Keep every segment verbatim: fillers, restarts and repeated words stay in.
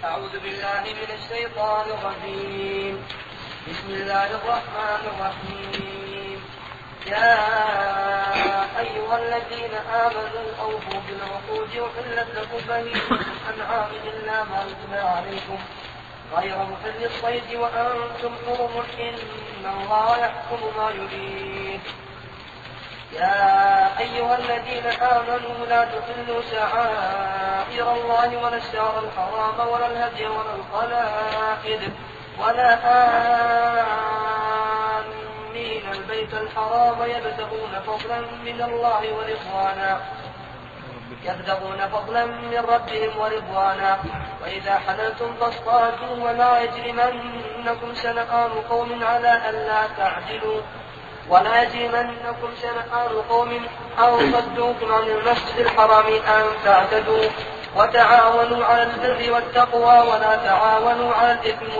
أعوذ بالله من الشيطان الرجيم. بسم الله الرحمن الرحيم. يا أيها الذين آمنوا أوفوا بالعقود أحلت لكم بهيمة الأنعام إلا ما يتلى عليكم غير محل الصيد وأنتم حرم إن الله يحكم ما يريد. يا أيها الذين آمنوا لا تحلوا شعائر الله ولا الشهر الحرام ولا الهدي ولا القلائد ولا آمين البيت الحرام يبتغون فضلا من الله ورضوانا يبتغون فضلا من ربهم ورضوانا وإذا حللتم فاصطادوا ولا يجرمنكم شنآن قوم على ألا تعدلوا ولا يجرمنكم شنآن قوم أو صدوكم عن المسجد الحرام أن تعتدوا وتعاونوا على البر والتقوى ولا تعاونوا على الإثم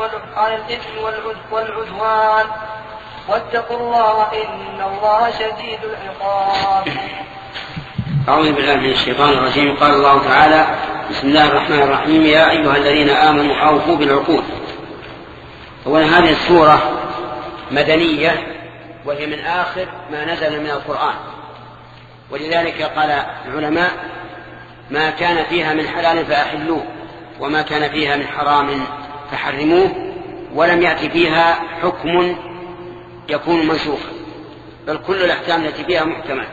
والعدوان واتقوا الله إن الله شديد العقاب. أعوذ بالله من الشيطان الرجيم. قال الله تعالى: بسم الله الرحمن الرحيم. يا أيها الذين آمنوا أوفوا بالعقود. أولا هذه السورة مدنية وهي من آخر ما نزل من القرآن، ولذلك قال العلماء: ما كان فيها من حلال فأحلوه وما كان فيها من حرام فحرموه، ولم يأتي فيها حكم يكون منسوخا، بل كل الأحكام التي فيها محكمة.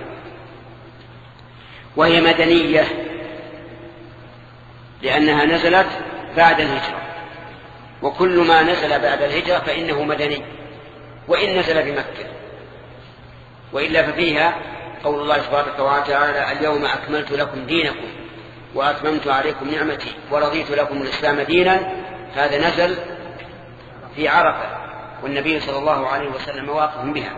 وهي مدنية لأنها نزلت بعد الهجرة، وكل ما نزل بعد الهجرة فإنه مدني وإن نزل بمكة، وإلا ففيها قول الله تبارك وتعالى: اليوم أكملت لكم دينكم وأتممت عليكم نعمتي ورضيت لكم الإسلام دينا. هذا نزل في عرفة والنبي صلى الله عليه وسلم واقف بها.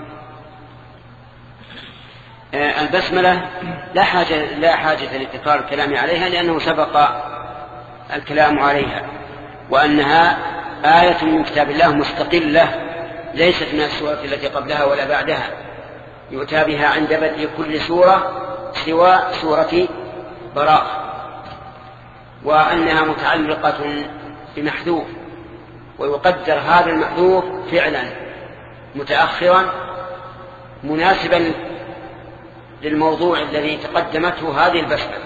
البسملة لا حاجة, لا حاجة لتكرار الكلام عليها لأنه سبق الكلام عليها، وأنها آية من كتاب الله مستقلة ليست من السورة التي قبلها ولا بعدها، يؤتى بها عند بدء كل سورة سوى سورة براءة، وأنها متعلقة بمحذوف، ويقدر هذا المحذوف فعلا متأخرا مناسبا للموضوع الذي تقدمته هذه البسملة.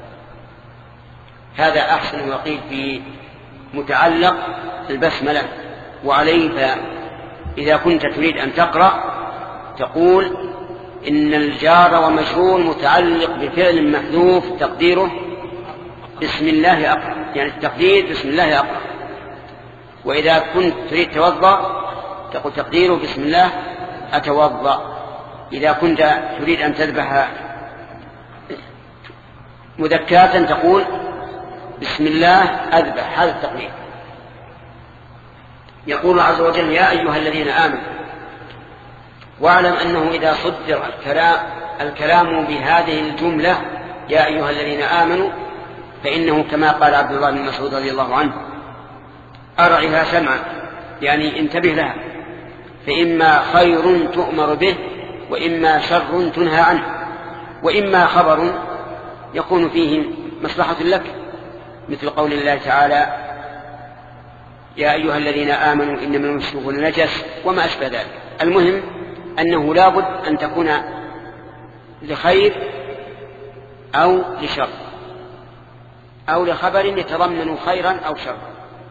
هذا أحسن وقيل في متعلق البسملة. وعليه إذا كنت تريد أن تقرأ تقول: إن الجار ومجرور متعلق بفعل محذوف تقديره بسم الله أقرأ، يعني التقدير بسم الله أقرأ. وإذا كنت تريد توضأ تقول تقديره بسم الله أتوضأ. إذا كنت تريد أن تذبح مذكاة تقول بسم الله أذبح. هذا التقدير. يقول الله عز وجل: يا أيها الذين آمنوا. واعلم أنه إذا صدر الكلام, الكلام بهذه الجملة يا أيها الذين آمنوا فإنه كما قال عبد الله بن مسعود رضي الله عنه: أرعها سمعا، يعني انتبه لها، فإما خير تؤمر به وإما شر تنهى عنه، وإما خبر يكون فيه مصلحة لك، مثل قول الله تعالى: يا أيها الذين آمنوا إنما المشركون نجس وما أشبه ذلك. المهم أنه لا بد أن تكون لخير أو لشر أو لخبر يتضمن خيرا أو شرا.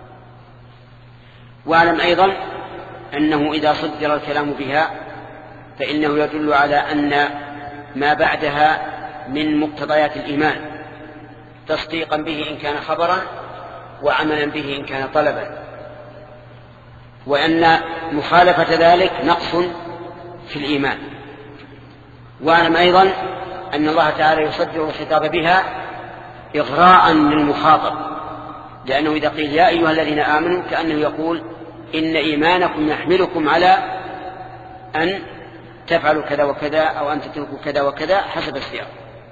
واعلم أيضا أنه إذا صدر الكلام بها فإنه يدل على أن ما بعدها من مقتضيات الإيمان، تصديقا به إن كان خبرا وعملا به إن كان طلبا، وأن مخالفة ذلك نقص في الإيمان. واعلم أيضا أن الله تعالى يصدر الخطاب بها إغراء للمخاطب، لأنه إذا قيل يا أيها الذين آمنوا كأنه يقول إن إيمانكم يحملكم على أن تفعلوا كذا وكذا أو أن تتركوا كذا وكذا حسب السياق.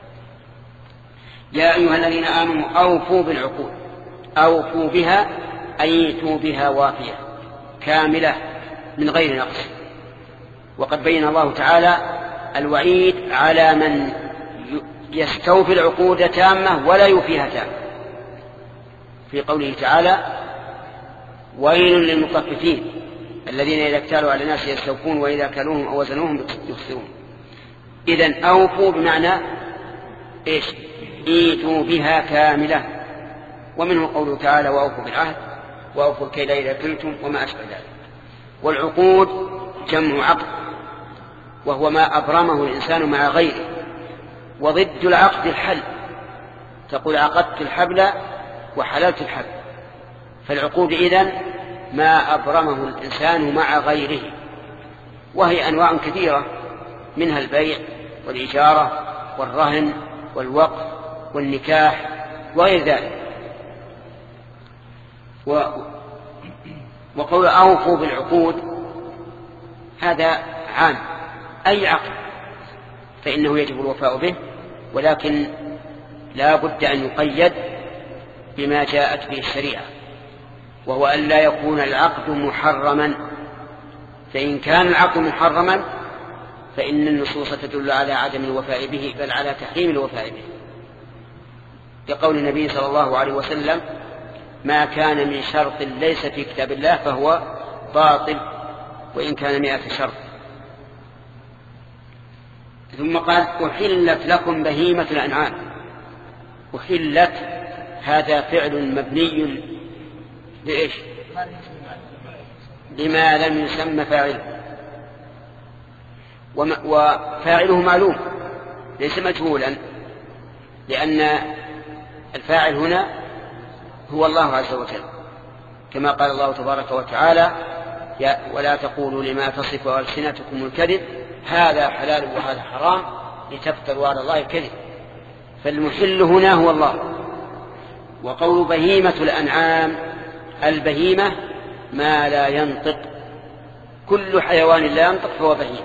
يا أيها الذين آمنوا أوفوا بالعقود. أوفوا بها أيتوا بها وافية كاملة من غير نقص. وقد بين الله تعالى الوعيد على من يستوفي العقود تامة ولا يوفيها تامة. في قوله تعالى ويل للمطففين الذين إذا اكتالوا على الناس يستوفون وإذا كالوهم أو وزنوهم يخسرون. إذن أوفوا بمعنى إيش؟ إيتوا بها كاملة. ومنه قوله تعالى وأوفوا بالعهد وأوفوا الكيل إذا كلتم وما أشبه ذلك. والعقود جمع عقد وهو ما أبرمه الإنسان مع غيره، وضد العقد الحل، تقول عقدت الحبل وحللت الحبل. فالعقود إذن ما أبرمه الإنسان مع غيره، وهي أنواع كثيرة، منها البيع والإجارة والرهن والوقف والنكاح وغير ذلك. و... وقول أوفوا بالعقود هذا عام، أي عقد فإنه يجب الوفاء به، ولكن لا بد أن يقيد بما جاءت به الشريعة، وهو أن لا يكون العقد محرما. فإن كان العقد محرما فإن النصوص تدل على عدم الوفاء به، بل على تحريم الوفاء به، كقول النبي صلى الله عليه وسلم ما كان من شرط ليس في كتاب الله فهو باطل وإن كان مئة شرط. ثم قال أحلت لكم بهيمة الأنعام. أحلت هذا فعل مبني لإيش؟ لما لم يسمى فاعله، وفاعله معلوم ليس مجهولا، لأن الفاعل هنا هو الله عز وجل، كما قال الله تبارك وتعالى ولا تقولوا لما تصف ألسنتكم الكذب هذا حلال وهذا حرام لتفتروا على الله الكذب. فالمحل هنا هو الله. وقول بهيمة الأنعام، البهيمة ما لا ينطق، كل حيوان لا ينطق فهو بهيمة،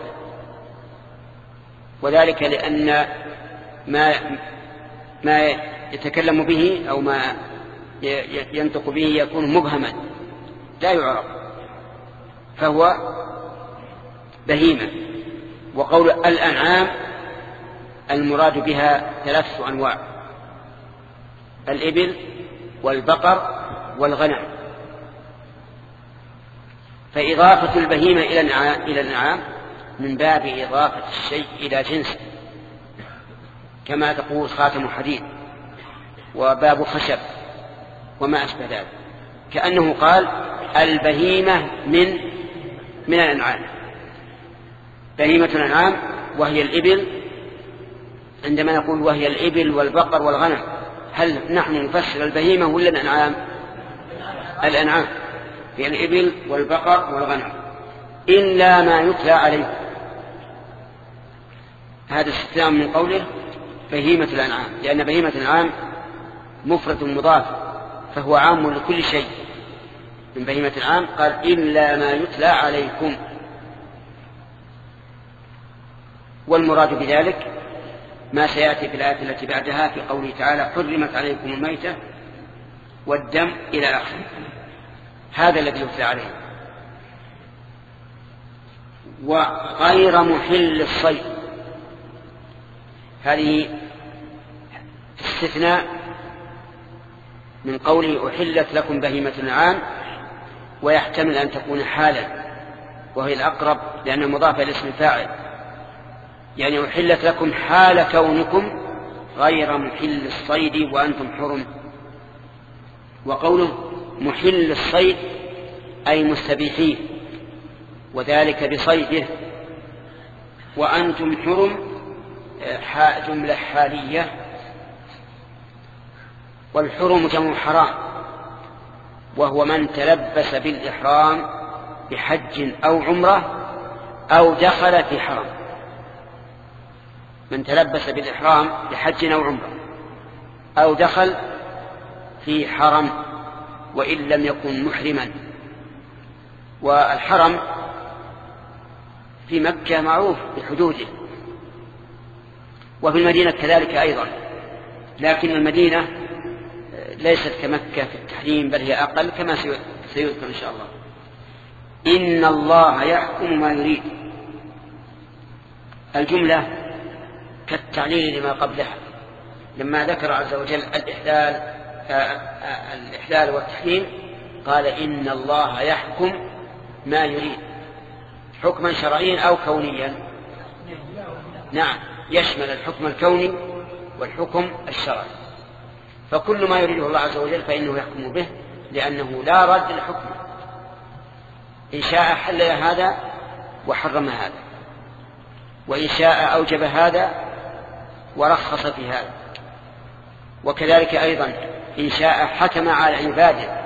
وذلك لأن ما ما يتكلم به أو ما ينطق به يكون مبهما لا يعرف، فهو بهيمة. وقول الأنعام المراد بها ثلاثة أنواع: الإبل والبقر والغنم. فإضافة البهيمة إلى الأنعام من باب إضافة الشيء إلى جنسه، كما تقول خاتم حديد وباب خشب وما أشبه ذلك، كأنه قال البهيمة من من الأنعام. بهيمة الأنعام وهي الإبل، عندما نقول وهي الإبل والبقر والغنم، هل نحن نفسر البهيمة ولا الأنعام؟ الأنعام هي الإبل والبقر والغنم، إلا ما يتلى عليه. هذا استثناء من قوله بهيمة الأنعام، لأن بهيمة الأنعام مفرد مضاف فهو عام لكل شيء. من بهيمة الأنعام قال إلا ما يتلى عليكم. والمراد بذلك ما سيأتي في الآية التي بعدها في قوله تعالى حرمت عليكم الميتة والدم إلى آخره، هذا الذي يتلى عليه. وغير محل الصيد، هذه استثناء من قوله أحلت لكم بهيمة الأنعام، ويحتمل أن تكون حالا وهي الأقرب لأن مضافة لاسم الفاعل، يعني أحلت لكم حال كونكم غير محل الصيد وأنتم حرم. وقوله محل الصيد أي مستبيحين، وذلك بصيده، وأنتم حرم جملة حالية، والحرم جمع حرام، وهو من تلبس بالإحرام بحج أو عمرة أو دخل في حرم. من تلبس بالإحرام بحج أو عمرة أو دخل في حرم وإن لم يكن محرما. والحرم في مكة معروف بحدوده، وفي المدينة كذلك أيضا، لكن المدينة ليست كمكة في التحريم، بل هي أقل كما سيذكر إن شاء الله. إن الله يحكم ما يريد، الجملة كالتعليل لما قبلها، لما ذكر عز وجل الإحلال الإحلال والتحريم قال إن الله يحكم ما يريد حكما شرعيا أو كونيا. نعم، يشمل الحكم الكوني والحكم الشرعي، فكل ما يريده الله عز وجل فإنه يحكم به، لأنه لا رد لحكمه. إن شاء حل هذا وحرم هذا، وإن شاء أوجب هذا ورخص في هذا، وكذلك أيضا إن شاء حكم على عباده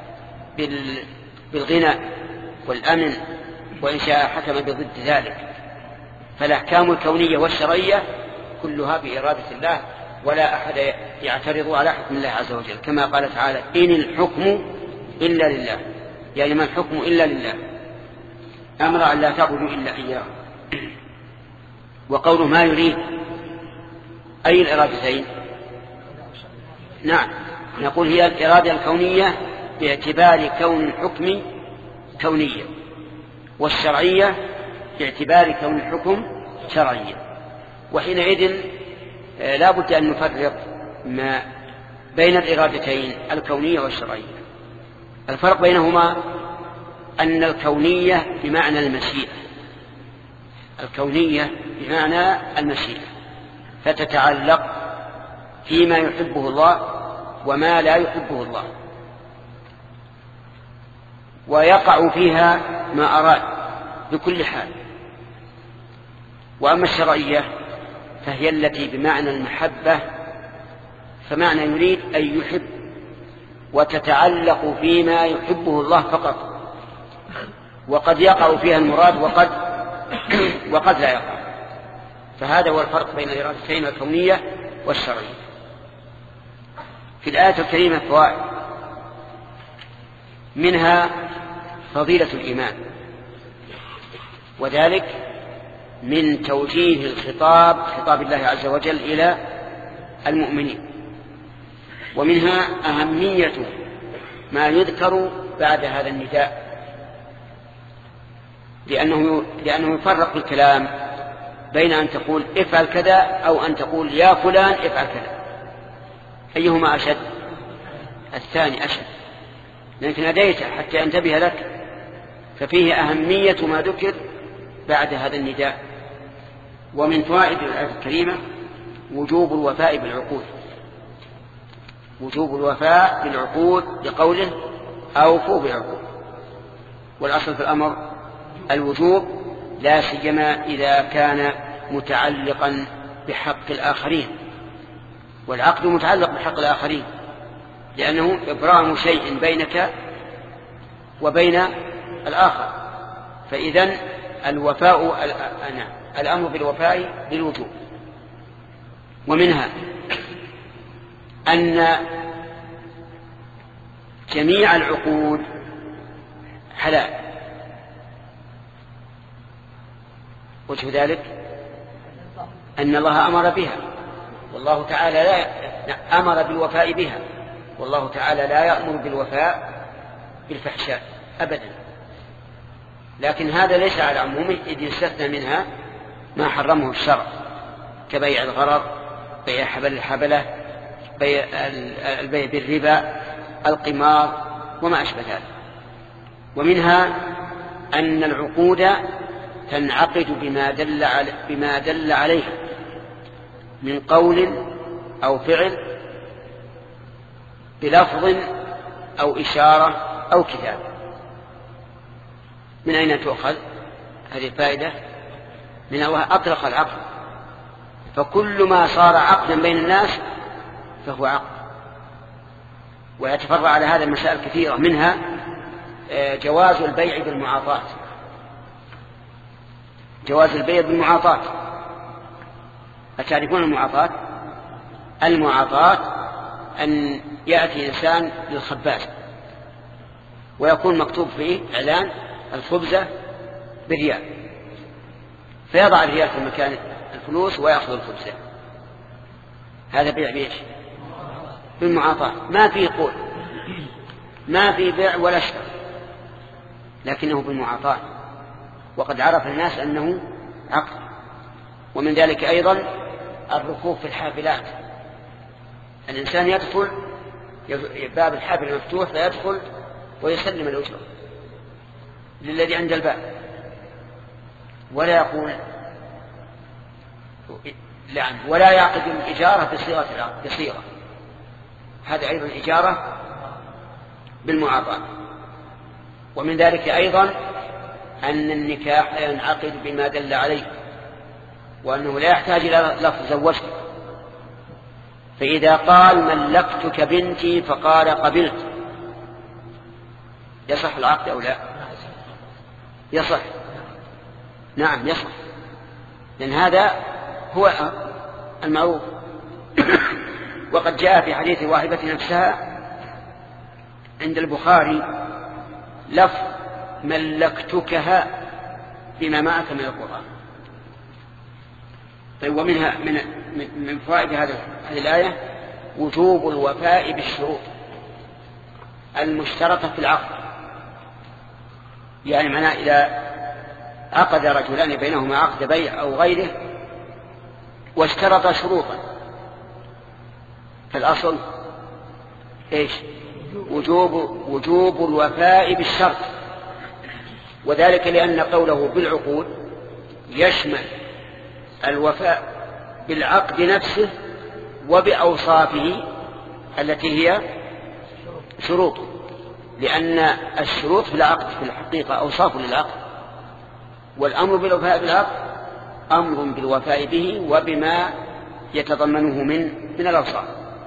بالغنى والأمن، وإن شاء حكم بضد ذلك. فالأحكام الكونية والشرعية كلها بإرادة الله، ولا أحد يعترض على حكم الله عز وجل، كما قال تعالى إن الحكم إلا لله، يعني ما الحكم إلا لله، أمر أن لا تعبدوا إلا إياه. وقوله ما يريد أي الإرادتين؟ نعم، نقول هي الإرادة الكونية باعتبار كون الحكم كونية، والشرعية باعتبار كون الحكم شرعيا. وحينئذ لا بد أن نفرق ما بين الإرادتين الكونية والشرعية. الفرق بينهما أن الكونية بمعنى المشيئة، الكونية بمعنى المشيئة، فتتعلق فيما يحبه الله وما لا يحبه الله، ويقع فيها ما أراد بكل حال. وأما الشرعية فهي التي بمعنى المحبة، فمعنى يريد أن يحب، وتتعلق فيما يحبه الله فقط، وقد يقع فيها المراد وقد وقد لا يقع. فهذا هو الفرق بين الإرادتين الكونية والشرعية. في الآية الكريمة فوائد، منها فضيلة الإيمان، وذلك من توجيه الخطاب خطاب الله عز وجل إلى المؤمنين. ومنها أهمية ما يذكر بعد هذا النداء، لأنه, لأنه يفرق الكلام بين أن تقول افعل كذا أو أن تقول يا فلان افعل كذا، أيهما أشد؟ الثاني أشد، لأنك ناديته حتى ينتبه لك، ففيه أهمية ما ذكر بعد هذا النداء. ومن فوائد الآية الكريمة وجوب الوفاء بالعقود، وجوب الوفاء بالعقود بقوله أوفوا بالعقود. والأصل في الأمر الوجوب، لا سيما إذا كان متعلقا بحق الآخرين، والعقد متعلق بحق الآخرين، لأنه إبرام شيء بينك وبين الآخر. فإذن الوفاء الأمر بالوفاء بالوجوب. ومنها أن جميع العقود حلال. وجه ذلك أن الله أمر بها، والله تعالى لا أمر بالوفاء بها، والله تعالى لا يأمر بالوفاء بالفحشاء أبدا. لكن هذا ليس على عمومه، إذ يستثنى منها ما حرمه الشرع كبيع الغرر، بيع حبل الحبلة، بيع البيع بالربا، القمار وما أشبه ذلك. ومنها أن العقود تنعقد بما دل على بما دل عليه من قول أو فعل بلفظ أو إشارة أو كتابة. من أين تؤخذ هذه الفائدة؟ من الله أطلق العقد، فكل ما صار عقدا بين الناس فهو عقد. ويتفرع على هذا المسائل كثيرة، منها جواز البيع بالمعاطاة، جواز البيع بالمعاطاة. أتعرفون المعاطاة؟ المعاطاة أن يأتي إنسان للخباز ويكون مكتوب فيه إعلان الخبزة بريال، فيضع الريال في مكان الفلوس ويأخذ الخبزة. هذا بيع بيش بالمعاطاة، ما فيه قول، ما فيه بيع ولا شراء، لكنه بالمعاطاة، وقد عرف الناس أنه عقد. ومن ذلك أيضا الركوب في الحافلات، الإنسان يدخل باب الحافل مفتوح فيدخل ويسلم الأجرة للذي عند الباب، ولا يقول لعن، ولا يعقد الإجارة بصيغة العقد بصيغة، هذا أيضا إجارة بالمعاطاة. ومن ذلك أيضا أن النكاح ينعقد بما دل عليه، وأنه لا يحتاج إلى لفظ زوجت. فإذا قال ملكتك بنتي فقال قبلت، يصح العقد أو لا؟ يصح، نعم يصح، لأن هذا هو المعروف. وقد جاء في حديث واهبة نفسها عند البخاري لفظ ملكتكها بما معك من القرآن. طيب، ومنها من من فوائد هذه الآية وجوب الوفاء بالشروط المشترطة في العقد. يعني معناه إذا عقد رجلان بينهما عقد بيع أو غيره واشترط شروطا، فالأصل إيش؟ وجوب وجوب الوفاء بالشرط، وذلك لأن قوله بالعقود يشمل الوفاء بالعقد نفسه وبأوصافه التي هي شروط، لأن الشروط في العقد في الحقيقة أوصاف للعقد، والأمر بالوفاء بالعقد أمر بالوفاء به وبما يتضمنه من من الأوصاف.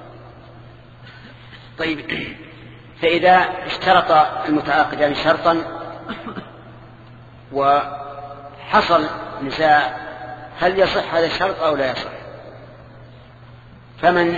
طيب، فإذا اشترط المتعاقدان شرطا وحصل نزاع هل يصح هذا الشرط أو لا يصح، فمن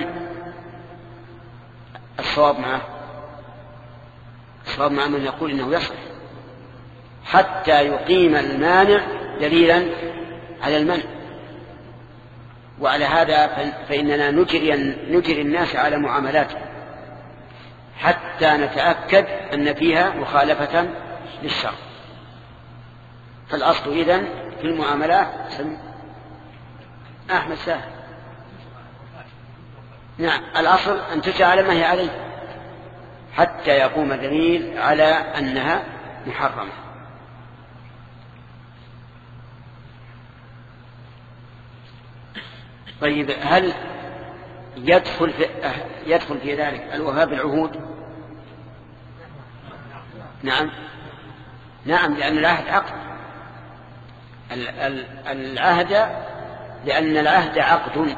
الصواب معه؟ الصواب مع من يقول إنه يصح حتى يقيم المانع دليلا على المنع. وعلى هذا فإننا نجري, نجري الناس على معاملاتهم حتى نتأكد أن فيها مخالفة للشرع. فالأصل إذن في المعاملات أحمد سهل، نعم الأصل أن تجعل ما هي عليه حتى يقوم دليل على أنها محرمة. طيب، هل يدخل في, يدخل في ذلك الوفاء بالعهود؟ نعم نعم لأن العهد عقد، العهد لأن العهد عقد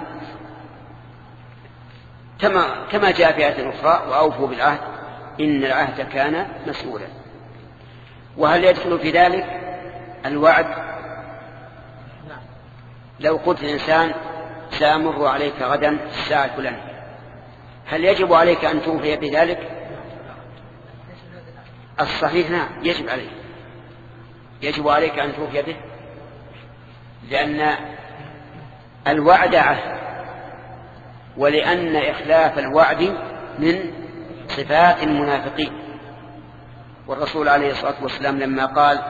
كما كما جاء في آية أخرى وأوفوا بالعهد إن العهد كان مسؤولا. وهل يدخل في ذلك الوعد؟ لو قلت الإنسان سأمر عليك غدا الساعة الفلانية، هل يجب عليك أن توفي بذلك؟ الصحيح نعم يجب عليك، يجب عليك أن توفي به، لأن الوعد عهد، ولأن إخلاف الوعد من صفات المنافقين. والرسول عليه الصلاة والسلام لما قال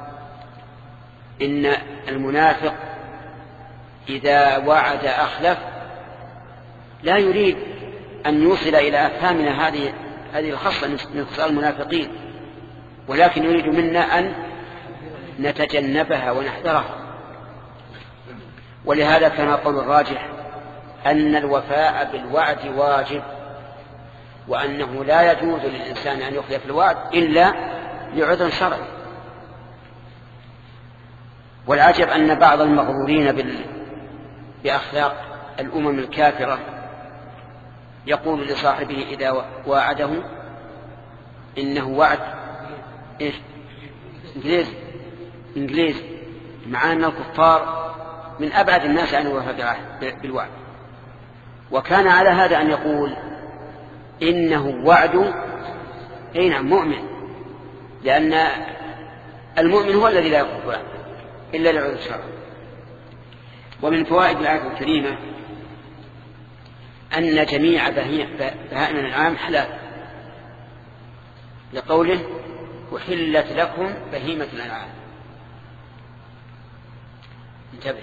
إن المنافق إذا وعد أخلف لا يريد أن يوصل إلى أفهامنا هذه هذه الخصلة من خصال المنافقين، ولكن يريد منا أن نتجنبها ونحذرها. ولهذا كان قول الراجح أن الوفاء بالوعد واجب، وأنه لا يجوز للإنسان أن يخلف الوعد إلا لعذر شرعي. والعجب أن بعض المغرورين بال... بأخلاق الأمم الكافرة يقول لصاحبه إذا واعده إنه وعد إيش؟ إنجليزي إنجليزي مع أن الكفار من أبعد الناس عن الوفاء بالوعد. وكان على هذا أن يقول إنه وعد أي نعم مؤمن، لأن المؤمن هو الذي لا يخلف وعده إلا لعذر شرعي. ومن فوائد الآية الكريمة أن جميع بهائم الأنعام حلال، لقوله أحلت لكم بهيمة الأنعام. انتبه،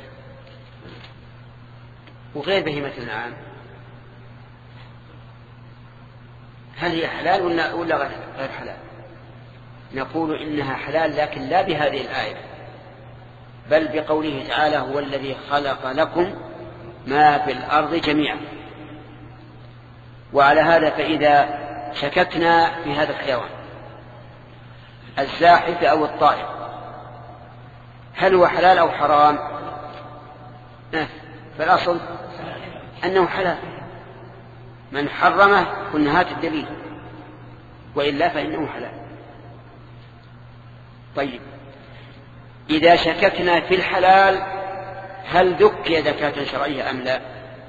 وغير بهيمة الأنعام هل هي حلال ولا غير حلال؟ نقول إنها حلال لكن لا بهذه الآية، بل بقوله تعالى هو الذي خلق لكم ما في الأرض جميعا. وعلى هذا فإذا شككنا في هذا الحيوان الزاحف أو الطائر هل هو حلال أو حرام، فالأصل أنه حلال، من حرمه قلنا هات الدليل، وإلا فإنه حلال. طيب إذا شككنا في الحلال هل ذكي زكاة شرعية أم لا؟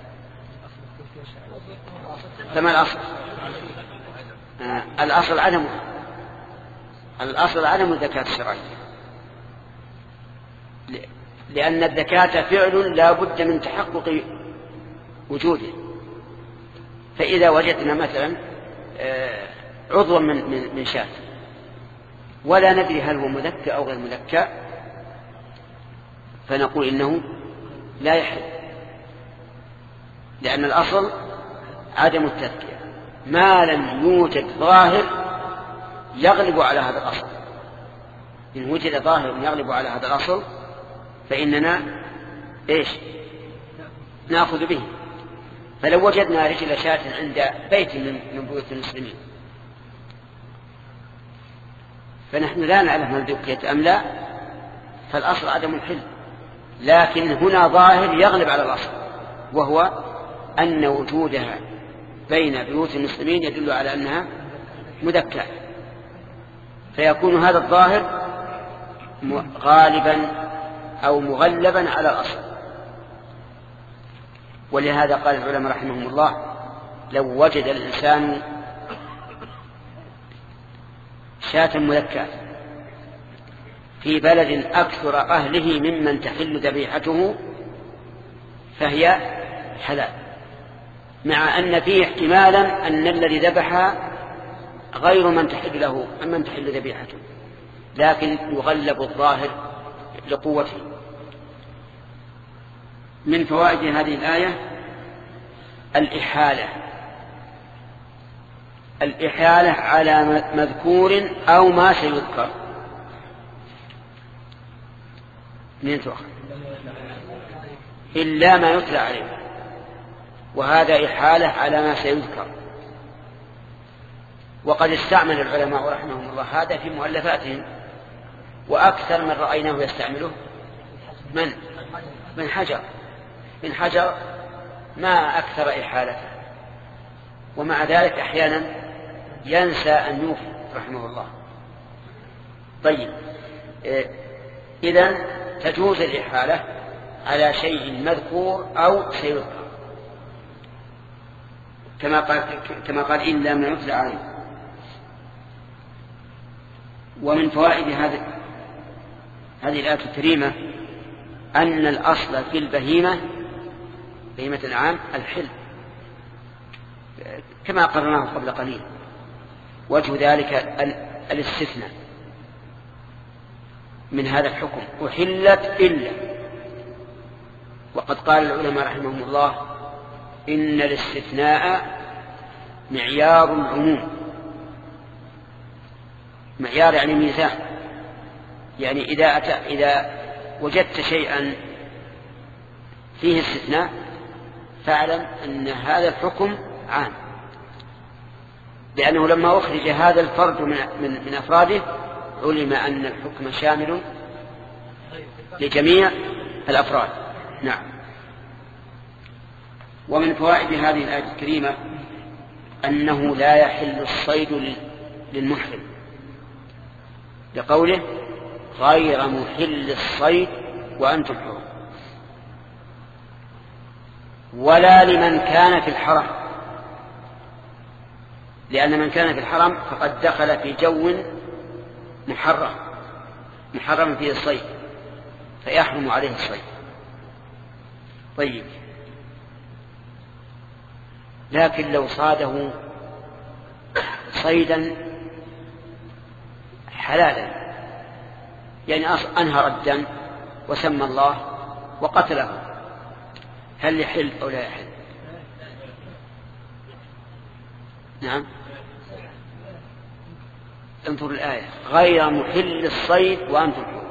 فما الأصل؟ آه الأصل عدم الأصل عدم الزكاة الشرعية، لأن الزكاة فعل لا بد من تحقق وجوده. فإذا وجدنا مثلا آه عضوا من من من شاة ولا ندري هل هو مذكى أو غير مذكى فنقول إنه لا يحل، لأن الأصل عدم التذكية ما لم يوجد ظاهر يغلب على هذا الأصل. إن وجد ظاهر يغلب على هذا الأصل فإننا إيش نأخذ به. فلو وجدنا رجل شاة عند بيت من بيوت المسلمين فنحن لا نعلم هل ذكيت أم لا، فالأصل عدم الحل، لكن هنا ظاهر يغلب على الأصل وهو أن وجودها بين بيوت المسلمين يدل على أنها مذكاة، فيكون هذا الظاهر غالبا أو مغلبا على الأصل. ولهذا قال العلماء رحمهم الله لو وجد الإنسان شاة مذكاة في بلد أكثر أهله ممن تحل ذبيحته فهي حلال، مع أن فيه احتمالا أن الذي ذبح غير من تحل له من تحل ذبيحته، لكن يغلب الظاهر لقوته. من فوائد هذه الآية الإحالة الإحالة على مذكور أو ما سيذكر. من تؤخر إلا ما يتلى عليه، وهذا إحالة على ما سيذكر. وقد استعمل العلماء رحمهم الله هذا في مؤلفاتهم، وأكثر من رأيناه يستعمله من من حجر من حجر ما أكثر إحالته، ومع ذلك أحيانا ينسى أن يوفي رحمه الله. طيب إذن تجوز الإحالة على شيء مذكور أو سيذكر كما قال كما قال إلا ما يتلى عليه. ومن فوائد هذه هذه الآية الكريمة أن الأصل في البهيمة بهيمة الأنعام الحل كما قررناه قبل قليل. وجه ذلك الاستثناء من هذا الحكم أحلت إلا، وقد قال العلماء رحمهم الله إن الاستثناء معيار العموم، معيار يعني ميزان، يعني إذا أتى إذا وجدت شيئا فيه استثناء فاعلم أن هذا الحكم عام، لأنه لما أخرج هذا الفرد من, من, من أفراده علم أن الحكم شامل لجميع الأفراد. نعم. ومن فوائد هذه الآية الكريمة أنه لا يحل الصيد للمحرم لقوله غير محل الصيد وأنتم حرم، ولا لمن كان في الحرم، لأن من كان في الحرم فقد دخل في جو محرم محرم فيه الصيد فيحرم عليه الصيد. طيب لكن لو صاده صيدا حلالا يعني أنهر الدم وسمى الله وقتله هل يحل أو لا يحل؟ نعم انظر الآية غير محل الصيد وأنتم حرم.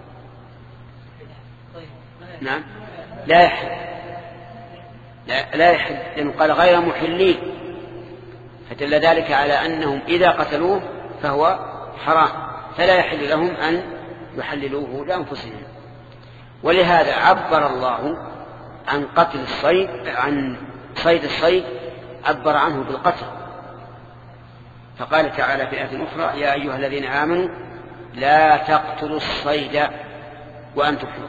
نعم لا يحل لا, لا يحل لأنه قال غير محلين، فدل ذلك على أنهم إذا قتلوه فهو حرام، فلا يحل لهم أن يحللوه لأنفسهم. ولهذا عبر الله عن قتل الصيد عن صيد الصيد عبر عنه بالقتل، فقال تعالى في آية أخرى يا أيها الذين آمنوا لا تقتلوا الصيد وأنتم حرم.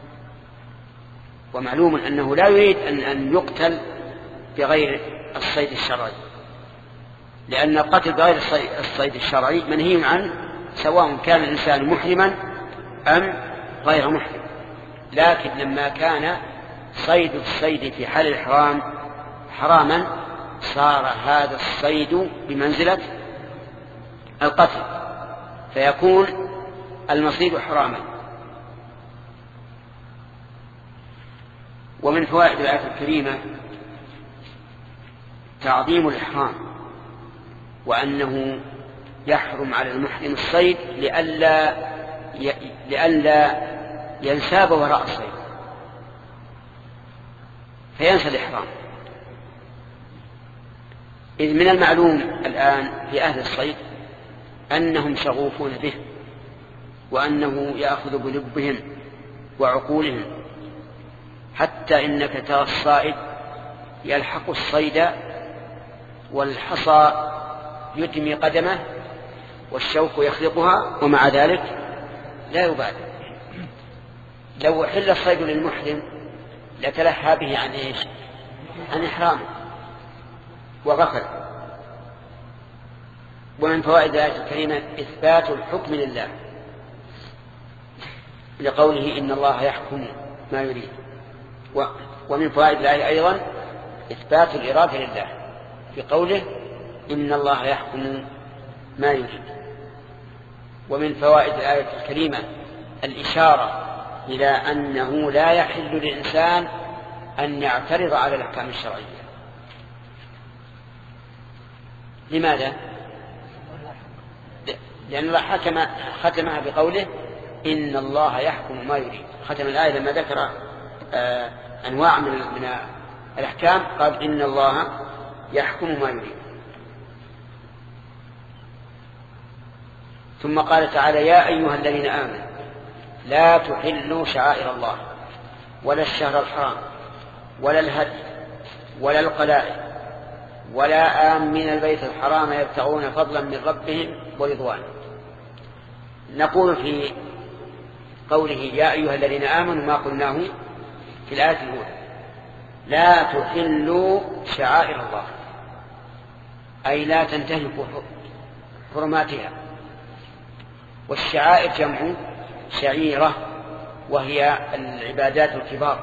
ومعلوم أنه لا يريد أن, أن يقتل بغير الصيد الشرعي، لأن القتل بغير الصيد الشرعي منهي عنه سواء كان الإنسان محرما أم غير محرم. لكن لما كان صيد الصيد في حال الإحرام حراما صار هذا الصيد بمنزلة القتل، فيكون المصيد حراما. ومن فوائد الآية الكريمة تعظيم الإحرام، وأنه يحرم على المحرم الصيد لئلا لئلا ينساب وراء الصيد فينسى الإحرام. إذ من المعلوم الآن في أهل الصيد أنهم شغوفون به، وأنه يأخذ بلبهم وعقولهم، حتى إنك ترى الصائد يلحق الصيد والحصى يدمي قدمه والشوك يخلقها ومع ذلك لا يبالي. لو حل الصيد للمحرم لتلهى به عن إيش؟ عن إحرامه وغفل. ومن فوائد الآية الكريمة إثبات الحكم لله لقوله إن الله يحكم ما يريد. ومن فوائد الآية أيضا إثبات الإرادة لله في قوله إن الله يحكم ما يريد. ومن فوائد الآية الكريمة الإشارة إلى أنه لا يحل للإنسان أن يعترض على الأحكام الشرعية. لماذا؟ لأن الله حكم ختمها بقوله إن الله يحكم ما يريد. ختم الآية لما ذكر آه أنواع من, من الأحكام قال إن الله يحكم ما يريد. ثم قال تعالى يا أيها الذين آمنوا لا تحلوا شعائر الله ولا الشهر الحرام ولا الهدي ولا القلائد ولا آمين البيت الحرام يبتغون فضلا من ربهم ورضوانه. نقول في قوله يا أيها الذين آمنوا ما قلناه في الآية الأولى لا تحلوا شعائر الله أي لا تنتهكوا حرماتها. والشعائر جمع شعيرة وهي العبادات الكبار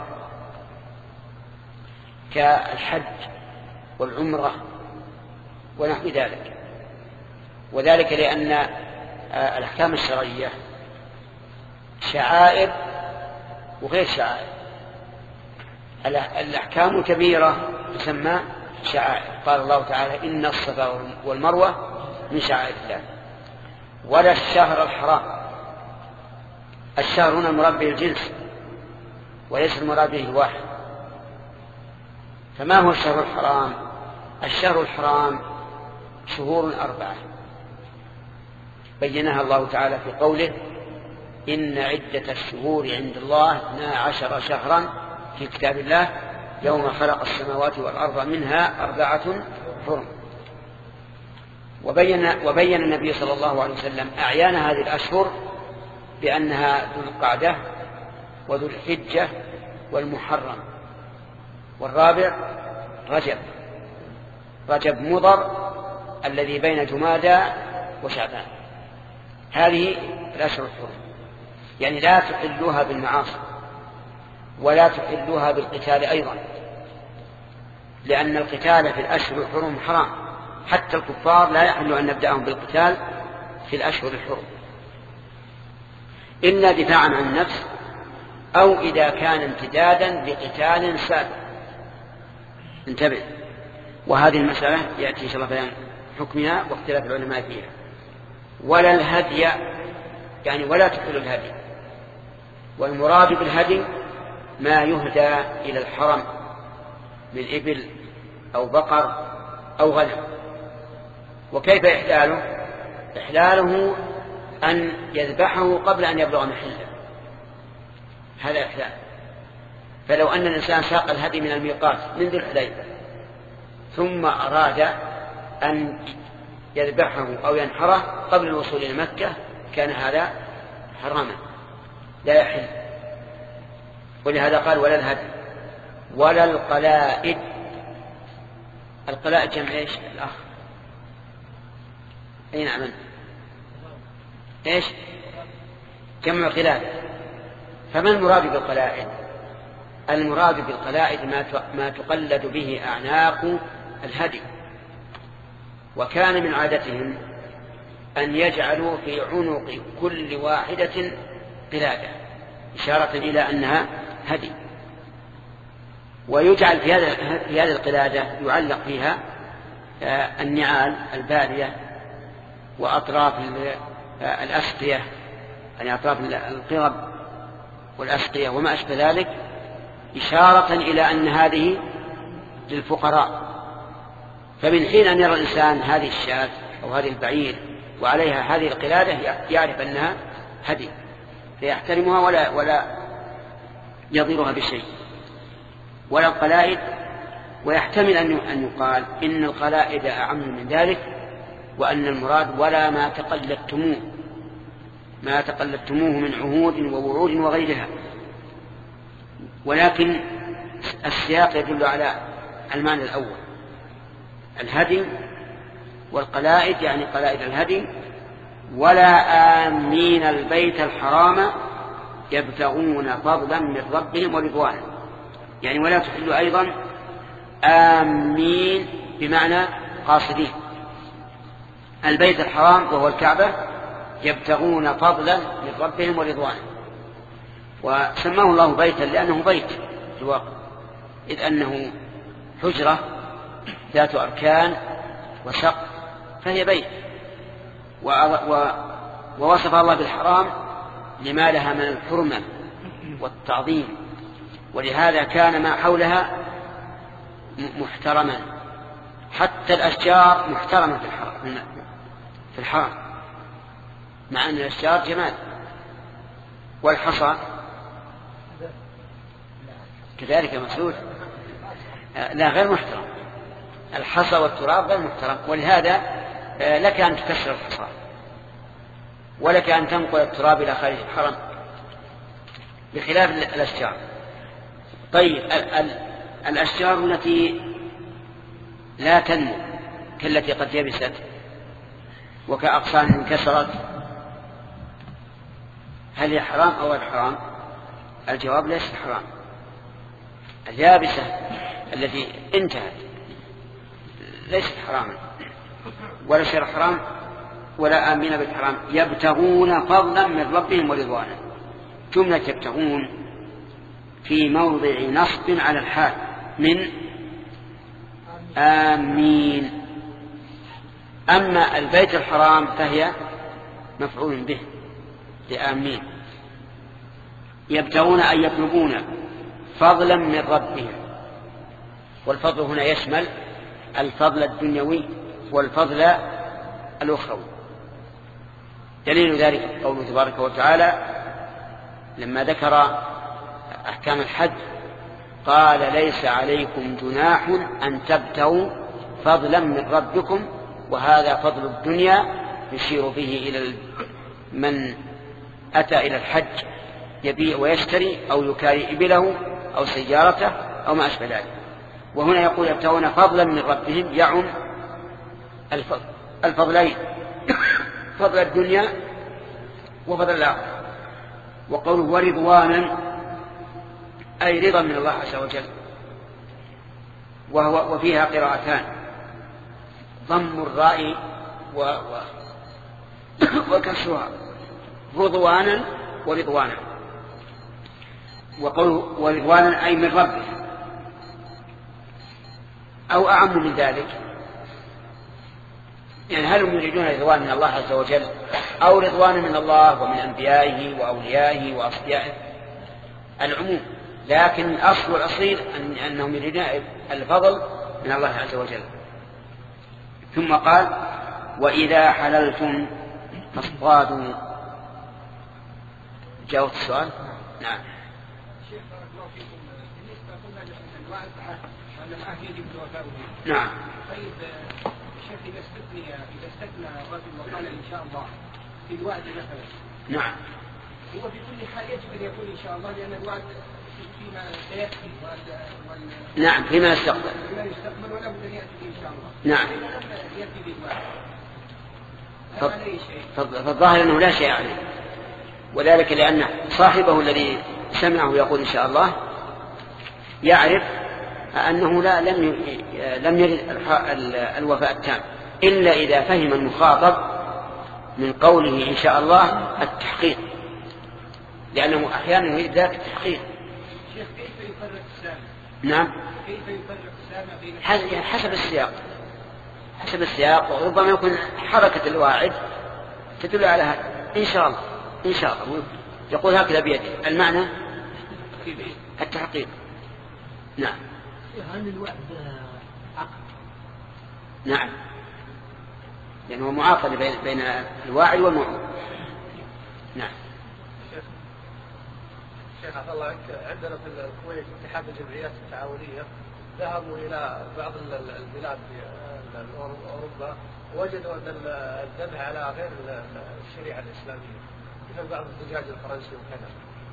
كالحج والعمرة ونحو ذلك. وذلك لأن الأحكام الشرعية شعائر وغير شعائر. الأحكام كبيرة تسمى شعائر. قال الله تعالى إن الصفا والمروة من شعائر الله. ولا الشهر الحرام. الشهر هنا المراد به الجنس وليس المراد به الواحد. فما هو الشهر الحرام؟ الشهر الحرام شهور أربعة بينها الله تعالى في قوله إن عدة الشهور عند الله اثنا عشر شهرا في كتاب الله يوم خلق السماوات والأرض منها أربعة حرم. وبين, وبين النبي صلى الله عليه وسلم أعيان هذه الأشهر بأنها ذو القعدة وذو الحجة والمحرم، والرابع رجب رجب مضر الذي بين جمادى وشعبان. هذه الأشهر الحرم، يعني لا تحلوها بالمعاصي ولا تحلوها بالقتال أيضا، لأن القتال في الأشهر الحرم حرام. حتى الكفار لا يحل أن نبدأهم بالقتال في الأشهر الحرم إلا دفاعا عن النفس أو إذا كان امتدادا بقتال سابق. انتبه. وهذه المسألة يأتي إن شاء الله بيان حكمها واختلاف العلماء فيها. ولا الهدي يعني ولا تحل الهدي. والمراد بالهدي ما يهدى إلى الحرم من إبل أو بقر أو غنم. وكيف إحلاله؟ إحلاله أن يذبحه قبل أن يبلغ محله، هذا إحلال. فلو أن الإنسان ساق الهدي من الميقات من ذي الحليفة ثم أراد أن يذبحه أو ينحره قبل الوصول إلى مكة كان هذا حراما لا يحل. ولهذا قال ولا الهدي ولا القلائد. القلائد جمع ايش الأخ؟ أي نعم ايش؟ جمع قلادة. فما المراد بالقلائد؟ المراد بالقلائد ما تقلد به أعناق الهدي. وكان من عادتهم أن يجعلوا في عنق كل واحدة قلادة إشارة إلى أنها هدي. ويجعل في هذا في هذه القلادة يعلق فيها النعال البالية وأطراف الأسقية، يعني أطراف القرب والأسقية وما أشبه ذلك، إشارة إلى أن هذه للفقراء. فمن حين أن يرى الإنسان هذه الشاة أو هذه البعير وعليها هذه القلادة يعرف أنها هدي فيحترمها ولا ولا يضيرها بشيء. ولا القلائد. ويحتمل أن يقال إن القلائد أعم من ذلك، وأن المراد ولا ما تقلدتموه ما تقلدتموه من عهود ووعود وغيرها. ولكن السياق يدل على المعنى الأول الهدي والقلائد يعني قلائد الهدي. ولا آمين البيت الحرام يبتغون فضلا من ربهم ورضوانا، يعني ولا تحلوا أيضا آمين بمعنى قاصدين البيت الحرام وهو الكعبة يبتغون فضلا من ربهم ورضوانا. وسماه الله بيتا لأنه بيت في الواقع، إذ أنه حجرة ذات أركان وسقف فهي بيت. ووصف الله بالحرام لما لها من الحرمة والتعظيم، ولهذا كان ما حولها محترما، حتى الأشجار محترمة في الحرم مع أن الأشجار جمال. والحصى كذلك مسؤول لا غير محترم. الحصى والتراب غير محترم، ولهذا لك أن تكسر الحصى ولك أن تنقل التراب إلى خارج الحرم بخلاف الأشجار. طيب الأشجار التي لا تنمو كالتي قد يبست وكأغصان انكسرت هل هي حرام أو غير حرام؟ الجواب ليس حرام. اليابسة التي انتهت ليست حراما ولا شيء حرام ولا آمين بالحرام. يبتغون فضلا من ربهم ورضوانا. جملة يبتغون في موضع نصب على الحال من آمين. أما البيت الحرام فهي مفعول به لآمين. يبتغون أن يطلبون فضلا من ربهم. والفضل هنا يشمل الفضل الدنيوي والفضل الأخروي. دليل ذلك قوله تبارك وتعالى لما ذكر أحكام الحج قال ليس عليكم جناح أن تبتغوا فضلا من ربكم وهذا فضل الدنيا يشير به إلى من أتى إلى الحج يبيع ويشتري أو يكاري إبله أو سيارته أو ما أشبه ذلك. وهنا يقول يبتغون فضلا من ربهم يعم الفضلين فضل الدنيا وفضل الآخرة. وقوله ورضوانا أي رضا من الله عز وجل. وهو وفيها قراءتان ضم الراء و... و... وكسرها رضوانا ورضوانا. وقوله ورضوانا أي من ربه أو أعم من ذلك. يعني هل هم يريدون رضوان من الله عز وجل أو رضوان من الله ومن أنبيائه وأوليائه وأصفيائه، العموم. لكن الأصل والأصيل أن أنهم يريدون الفضل من الله عز وجل. ثم قال وإذا حللتم فاصطادوا. جاوبت السؤال؟ نعم. شيخ بارك الله فيكم، بالنسبة قلنا الوعد وأن العهد يجب الوفاء به. نعم. طيب شيخ إذا استثني إذا استثنى الرجل وقال إن شاء الله في الوعد مثلا. نعم. هو في كل حال يجب أن يكون إن شاء الله، لأن الوعد فيما سيأتي وال... نعم فيما يستقبل. فيما يستقبل ولا بد أن يأتي به إن شاء الله. نعم. يأتي بالوعد. فالظاهر أنه لا شيء عليه، وذلك لأن صاحبه الذي سمعه يقول إن شاء الله يعرف أنه لا لم لم يرد الوفاء التام، إلا إذا فهم المخاطب من قوله إن شاء الله التحقيق، لأنه أحيانا يريد ذلك التحقيق. شيخ كيف يفرق السامع؟ نعم. كيف يفرق السامع بين حسب السياق، حسب السياق، وربما يكون حركة الواعد تدل على هذا إن شاء الله إن شاء الله، يقول هكذا بيده، المعنى التحقيق. نعم. هل الوعد عقد؟ نعم، لأنه معاقد بين بين الواعد والموعود. نعم. شيخ عبد الله، عندنا في الكويت اتحاد الجمعيات التعاونية ذهبوا إلى بعض البلاد في أوروبا وجدوا أن الذبح على غير الشريعة الإسلامية، مثل بعض الدجاج الفرنسي وكذا.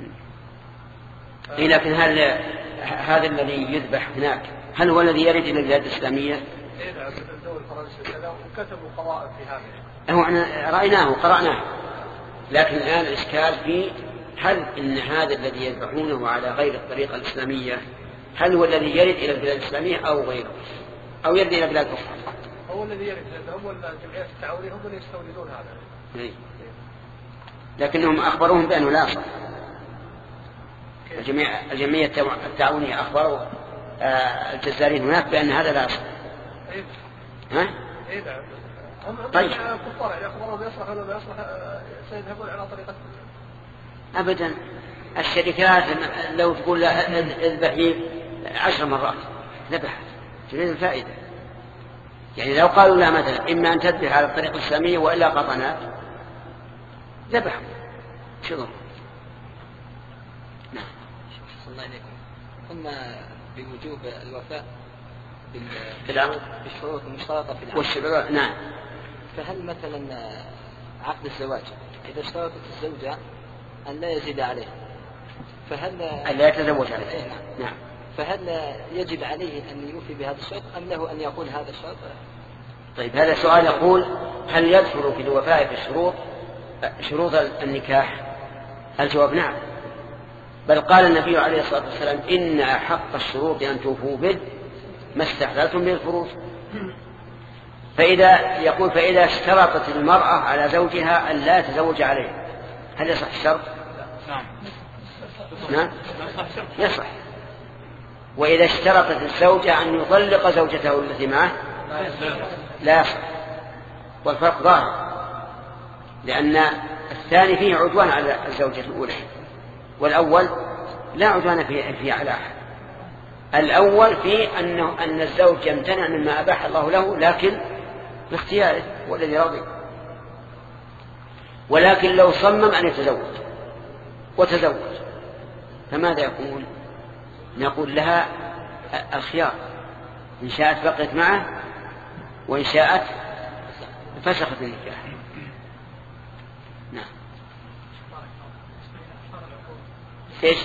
إيه، لكن هل هذا الذي يذبح هناك هل هو الذي يرد إلى البلاد الإسلامية؟ إيه نعم، مثل الدول الفرنسية وكذا، وكتبوا قواعد في هذا. هو احنا رأيناه وقرأناه، لكن الآن الإشكال في هل إن هذا الذي يذبحونه على غير الطريقة الإسلامية هل هو الذي يرد إلى البلاد الإسلامية أو غيره، أو يرد إلى بلاد أخرى؟ هو الذي يرد، لأن هم الجمعيات التعاونية هم اللي يستوردون هذا. إيه. لكنهم أخبروهم بأنه لا صح. الجمعية الجمعية التعاونية أخبروا آه الجزائريين هناك بأن هذا لا صح. إيه. ها؟ إيه نعم. هم طيب. كفار يعني أخبروا بيصلح ولا ما يصلح سيذهبون على طريقة. أبدا، الشركات لو تقول له اذبح عشر مرات ذبحت، تريد الفائدة. يعني لو قالوا لها مثلا إما أن تذبح على الطريقة الإسلامية وإلا قطنات ذبحوا، شو ضر. نعم. صلى الله عليكم. قلنا بوجوب الوفاء بالشروط المشترطة في العقد. والشروط نعم. فهل مثلا عقد الزواج إذا اشترطت الزوجة أن لا يزيد عليه، فهل أن لا يتزوج عليه؟ إيه نعم. نعم. فهل يجب عليه أن يوفي بهذا الشرط أم له أن يقول هذا الشرط؟ طيب، هذا سؤال يقول هل يدخل في الوفاء في الشروط شروط النكاح؟ الجواب نعم، بل قال النبي عليه الصلاة والسلام إن أحق الشروط أن توفوا به ما استحللتم به الفروج. فإذا يقول فإذا اشترطت المرأة على زوجها أن لا يتزوج عليه هل يصح الشرط؟ نعم. نعم يصح. وإذا اشترطت الزوجة أن يطلق زوجته التي معه لا يصح. والفرق ظاهر، لأن الثاني فيه عدوان على الزوجة الأولى، والأول لا عدوان فيه على أحد. الأول فيه أنه أن الزوج يمتنع مما أباح الله له لكن باختياره والذي رضي، ولكن لو صمم أن يتزوج وتزوج فماذا يكون؟ نقول لها الخيار، إن شاءت بقيت معه وإن شاءت فسخت النكاح. نعم. ايش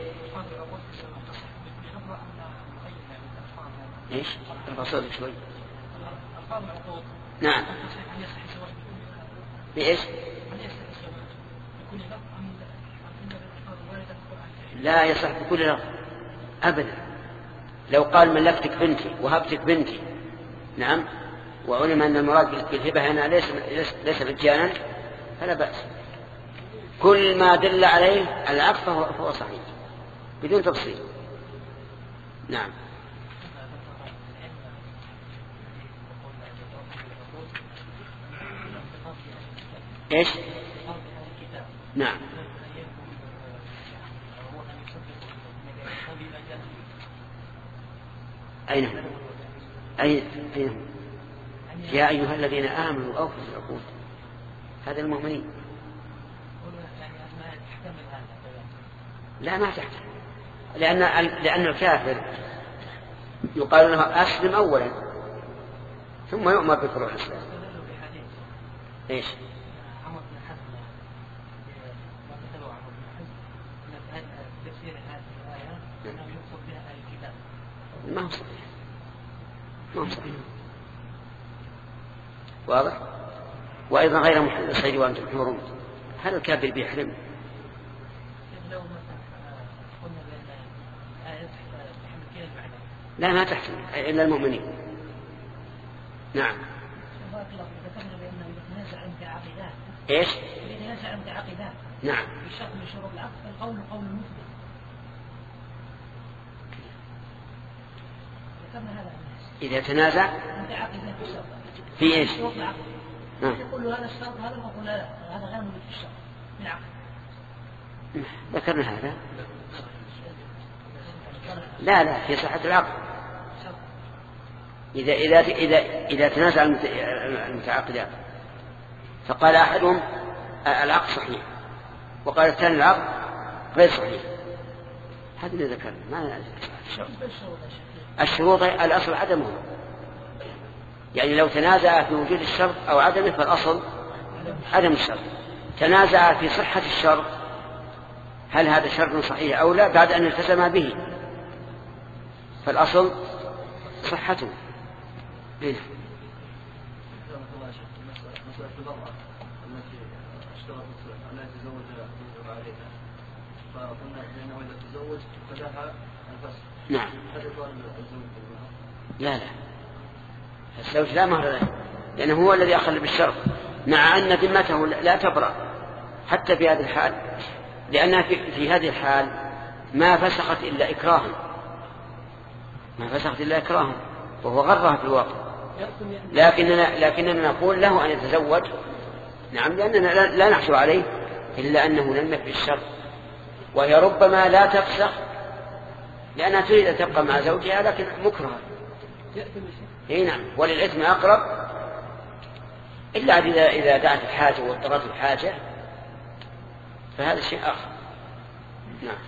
ايش الفصل شوي؟ نعم. بايش؟ لا يصح بكل لفظ ابدا. لو قال ملكتك بنتي وهبتك بنتي، نعم، وعلم ان المراد بالهبه هنا ليس ليس مجانا فلا باس. كل ما دل عليه العقد فهو صحيح بدون تفصيل. نعم. إيش؟ نعم. أين أين أين يا أيها الذين آمنوا أوفوا بالعقود، هذا المؤمنين. لا ما تحت، لأن لأن الكافر يقال له أسلم أولا ثم يؤمر بفروع الإسلام. إيش؟ ما هو صحيح، ما هو صحيح. واضح. وأيضا غير محل الصيد وأنتم حرم، هل الكافر بيحرم؟ لا ما تحتمل إلا المؤمنين. نعم. إيش؟ يتنازع متعاقدان. نعم. في شرط من شروط العقد القول قول المثبت. ذكرنا هذا إذا تنازع متعاقدان في الشرط. في إيش؟ شروط العقد. نعم. يقول له هذا الشرط هذا ويقول لا هذا غير موجود في الشرط من العقد. ذكرنا هذا. لا لا في صحة العقد. إذا إذا إذا إذا تنازع المتعاقدان فقال أحدهم العقد صحيح وقال الثاني العقد غير صحيح، هذا اللي ذكرنا. ما الشروط الأصل عدمه، يعني لو تنازع في وجود الشرط أو عدمه فالأصل عدم الشرط. تنازع في صحة الشرط، هل هذا شرط صحيح أو لا بعد أن التزم به، فالأصل صحته. إيه؟ مسألة المرأة التي اشترطت أن لا يتزوج زوجها عليها، فقلنا بأنه إذا تزوج فلها الفسخ. نعم. هل يطالب الزوج بالمهر؟ لا لا، الزوج لا مهر له، لأنه هو الذي أخل بالشرط، مع أن ذمته لا تبرأ حتى في هذه الحال، لأنها في, في هذه الحال ما فسخت إلا إكراها، ما فسخت إلا إكراها، وهو غرها في الواقع. لكننا, لكننا نقول له أن يتزوج، نعم، لأننا لا نحصل عليه إلا أنه لم يفي الشرط، وهي ربما لا تفسخ لأنها تريد أن تبقى مع زوجها لكن مكرها. اي نعم، وللإثم أقرب، إلا إذا إذا دعت الحاجة واضطرت الحاجة فهذا شيء آخر. نعم.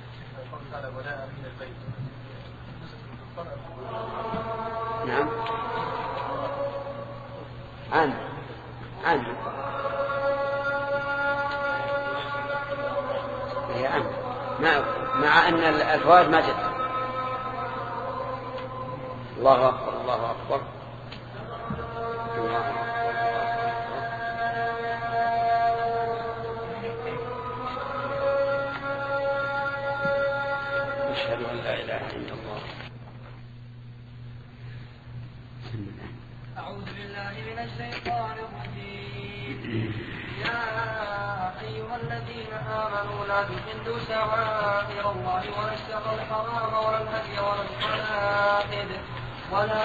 نعم. عام عام هي عام، مع مع أن الفوائد ما جت. الله أكبر الله أكبر الله أكبر. أشهد أن لا إله إلا الله. أعوذ بالله من الشيطان الرجيم. يا أيها الذين آمنوا لا تحلوا شعائر الله ولا الشهر الحرام ولا الهدي ولا القلائد ولا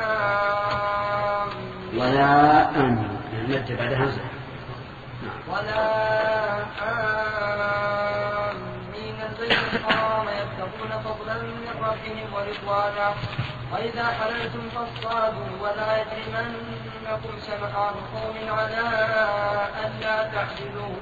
آمين ولا آمين المد بعد همزة ولا آمين البيت الحرام يبتغون فضلا من ربهم ورضوانا وإذا حللتم فاصطادوا ولا يجرمنكم شنآن قوم على ألا تعدلوا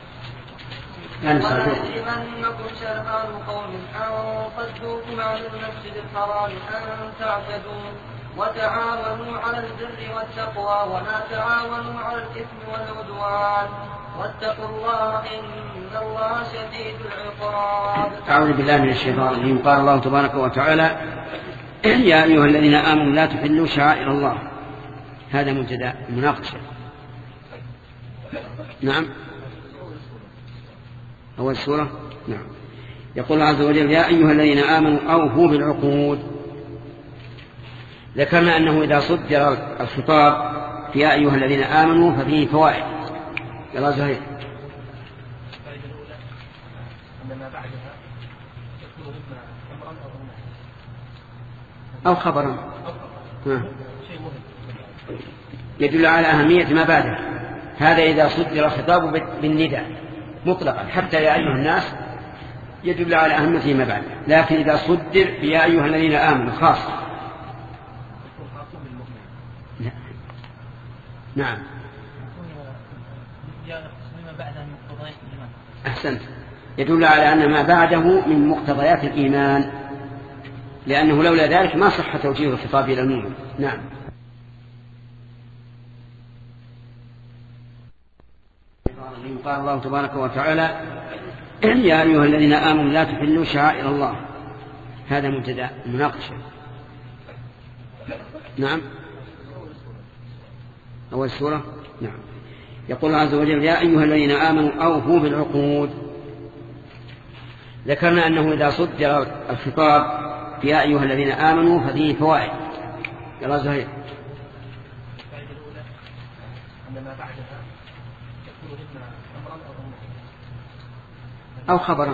ولا يجرمنكم شنآن قوم أن صدوكم عن المسجد الحرام أن تعتدوا وتعاونوا على البر والتقوى ولا تعاونوا على الإثم والعدوان واتقوا الله إن الله شديد العقاب. أعوذ بالله من الشيطان الرجيم. قال الله تبارك وتعالى: يا أيها الذين آمنوا لا تحلوا شعائر الله. هذا مبتدأ مناقشة. نعم، أول سورة. نعم. يقول الله عز وجل: يا أيها الذين آمنوا أوفوا بالعقود. ذكرنا أنه إذا صدر الخطاب في يا أيها الذين آمنوا ففيه فوائد. يلا زهير. أو خبرا يدل على أهمية ما بعده. هذا إذا صدر الخطاب بالنداء مطلقا حتى يا أيها الناس يدل على أهمته ما بعد، لكن إذا صدر يا أيها الذين آمنوا خاصة. نعم أحسنت، يدل على أن ما بعده من مقتضيات الإيمان، لأنه لولا ذلك ما صح توجيه الخطاب إلى المؤمن. نعم. قال الله تبارك وتعالى يا أيها الذين آمنوا لا تحلوا شعائر الله. هذا مبتدأ المناقشة. نعم أول سورة. نعم. يقول عز وجل يا أيها الذين آمنوا أوفوا بالعقود. ذكرنا أنه إذا صدر الخطاب يا أيها الذين آمنوا ففيه فوائد. يلا زهير. أو خبرا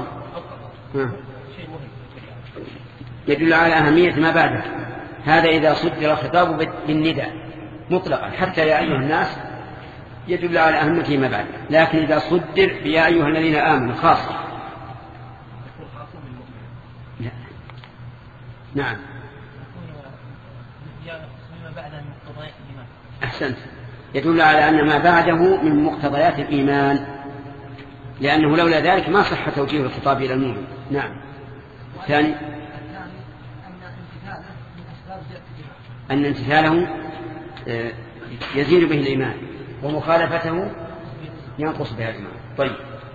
يدل على أهمية ما بعده. هذا إذا صدر الخطاب بالنداء مطلقا حتى يا أيها الناس يدل على أهمية ما بعده، لكن إذا صدر يا أيها الذين آمنوا خاصة. لا. نعم أحسنت، يدل على أن ما بعده من مقتضيات الإيمان، لأنه لولا ذلك ما صح توجيه الخطاب إلى المؤمن. نعم. ثاني أن امتثاله يزيد به الإيمان ومخالفته ينقص بها الإيمان. طيب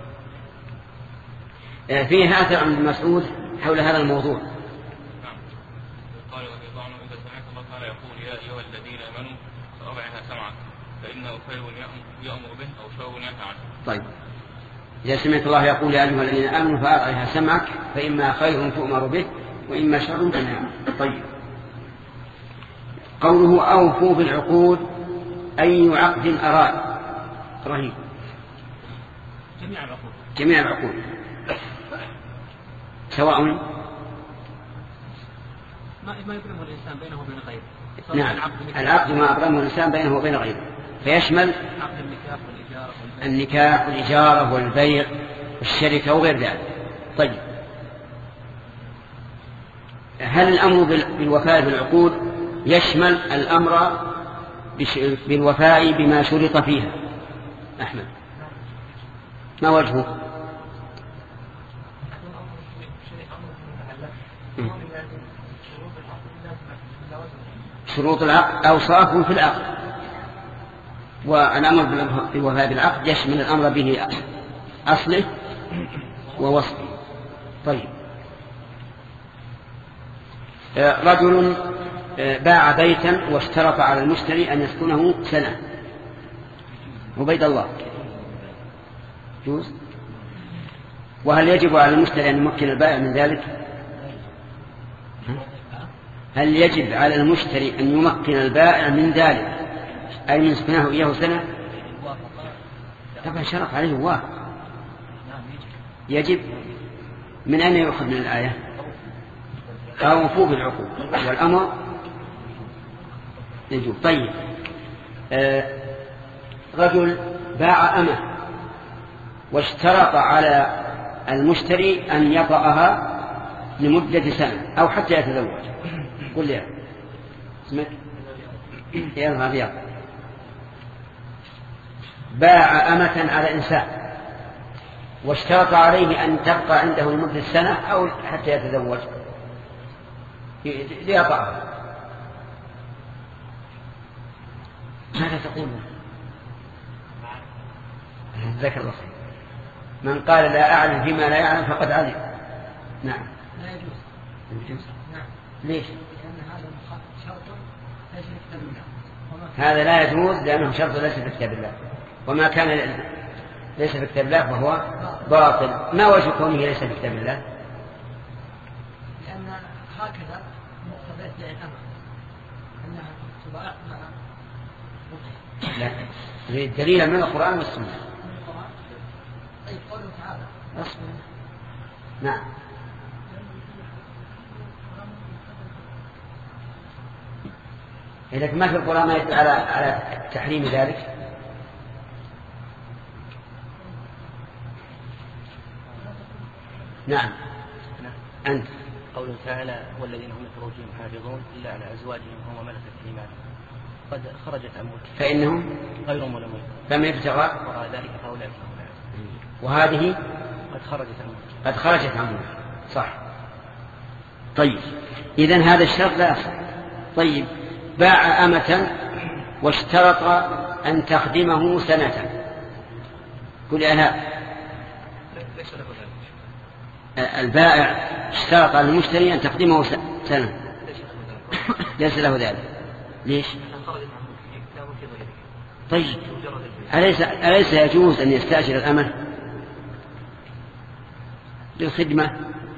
فيه أثر عن ابن مسعود حول هذا الموضوع. قال رضي الله عنه إذا سمعت الله تعالى يقول يا أيها الذين آمنوا فأرعها سمعك فإنه خير يأمر به أو شر ينهى عنه. طيب إذا سمعت الله يقول يا أيها الذين آمنوا فأرعها سمعك فإما خير تؤمر به وإما شر تنهى عنه. طيب قوله أوفوا بالعقود أي عقد أراد رهيب. جميع العقود جميع العقود سواء ما ما يبرمه الإنسان بينه وبين غيره. نعم العقد ما أبرمه الإنسان بينه وبين غيره، فيشمل عقد النكاح والإجارة والبيع النكاح والإجارة والبيع والشركة وغير ذلك. طيب هل الأمر بالوفاء بالعقود يشمل الأمر بالوفاء بما شرط فيها؟ أحمد ما وجهه؟ شروط العقد أوصاف في العقد، والأمر بالوفاء بالعقد يشمل الأمر به أصله ووصفه. طيب رجل باع بيتا واشترط على المشتري أن يسكنه سنة. عبيد الله جوز. وهل يجب على المشتري أن يمكن البائع من ذلك؟ هل يجب على المشتري أن يمكن البائع من ذلك أي من سكنه إياه سنة؟ طبعا شرط عليه وافق. يجب. من أين يؤخذ من الآية؟ أوفوا بالعقود والأمر يجب. طيب آه رجل باع أمه واشترط على المشتري أن يطأها لمدة سنة أو حتى يتزوج. قل لي اسمك يا رياض. باع أمة على إنسان واشترط عليه أن تبقى عنده لمدة سنة أو حتى يتزوج ليطأها. ماذا تقول؟ ذكر الله خير. من قال لا أعلم فيما لا يعلم فقد علم. نعم لا يجوز. يجوز. نعم. ليش؟ لأن هذا شرط ليس في كتاب الله. هذا لا يجوز لأنه شرط ليس في كتاب الله، وما كان ليس في كتاب الله فهو باطل. ما وجه كونه ليس في كتاب الله؟ لأن هكذا مقتضى بيع الأمر أنها تباع مع لا يريد دليلا من القرآن والسنة. طيب قوله تعالى أصبر. نعم إذا ما في القرآن ما يدل على على تحريم ذلك. نعم. أنت. قوله تعالى والذين هم لفروجهم حافظون إلا على أزواجهم وما ملكت أيمانهم قد خرجت عن ملك فإنهم غير ملومين فمن ابتغى وراء ذلك فأولئك هم العادون. وهذه قد خرجت عن ملك قد خرجت عن ملك صح. طيب إذن هذا الشرط لا يصح. طيب باع أمة واشترط أن تخدمه سنة قل ألا البائع اشترط على المشتري أن تخدمه سنة ليس له ذلك. ليش؟ طيب أليس, أليس يجوز أن يستأجر الأمة للخدمة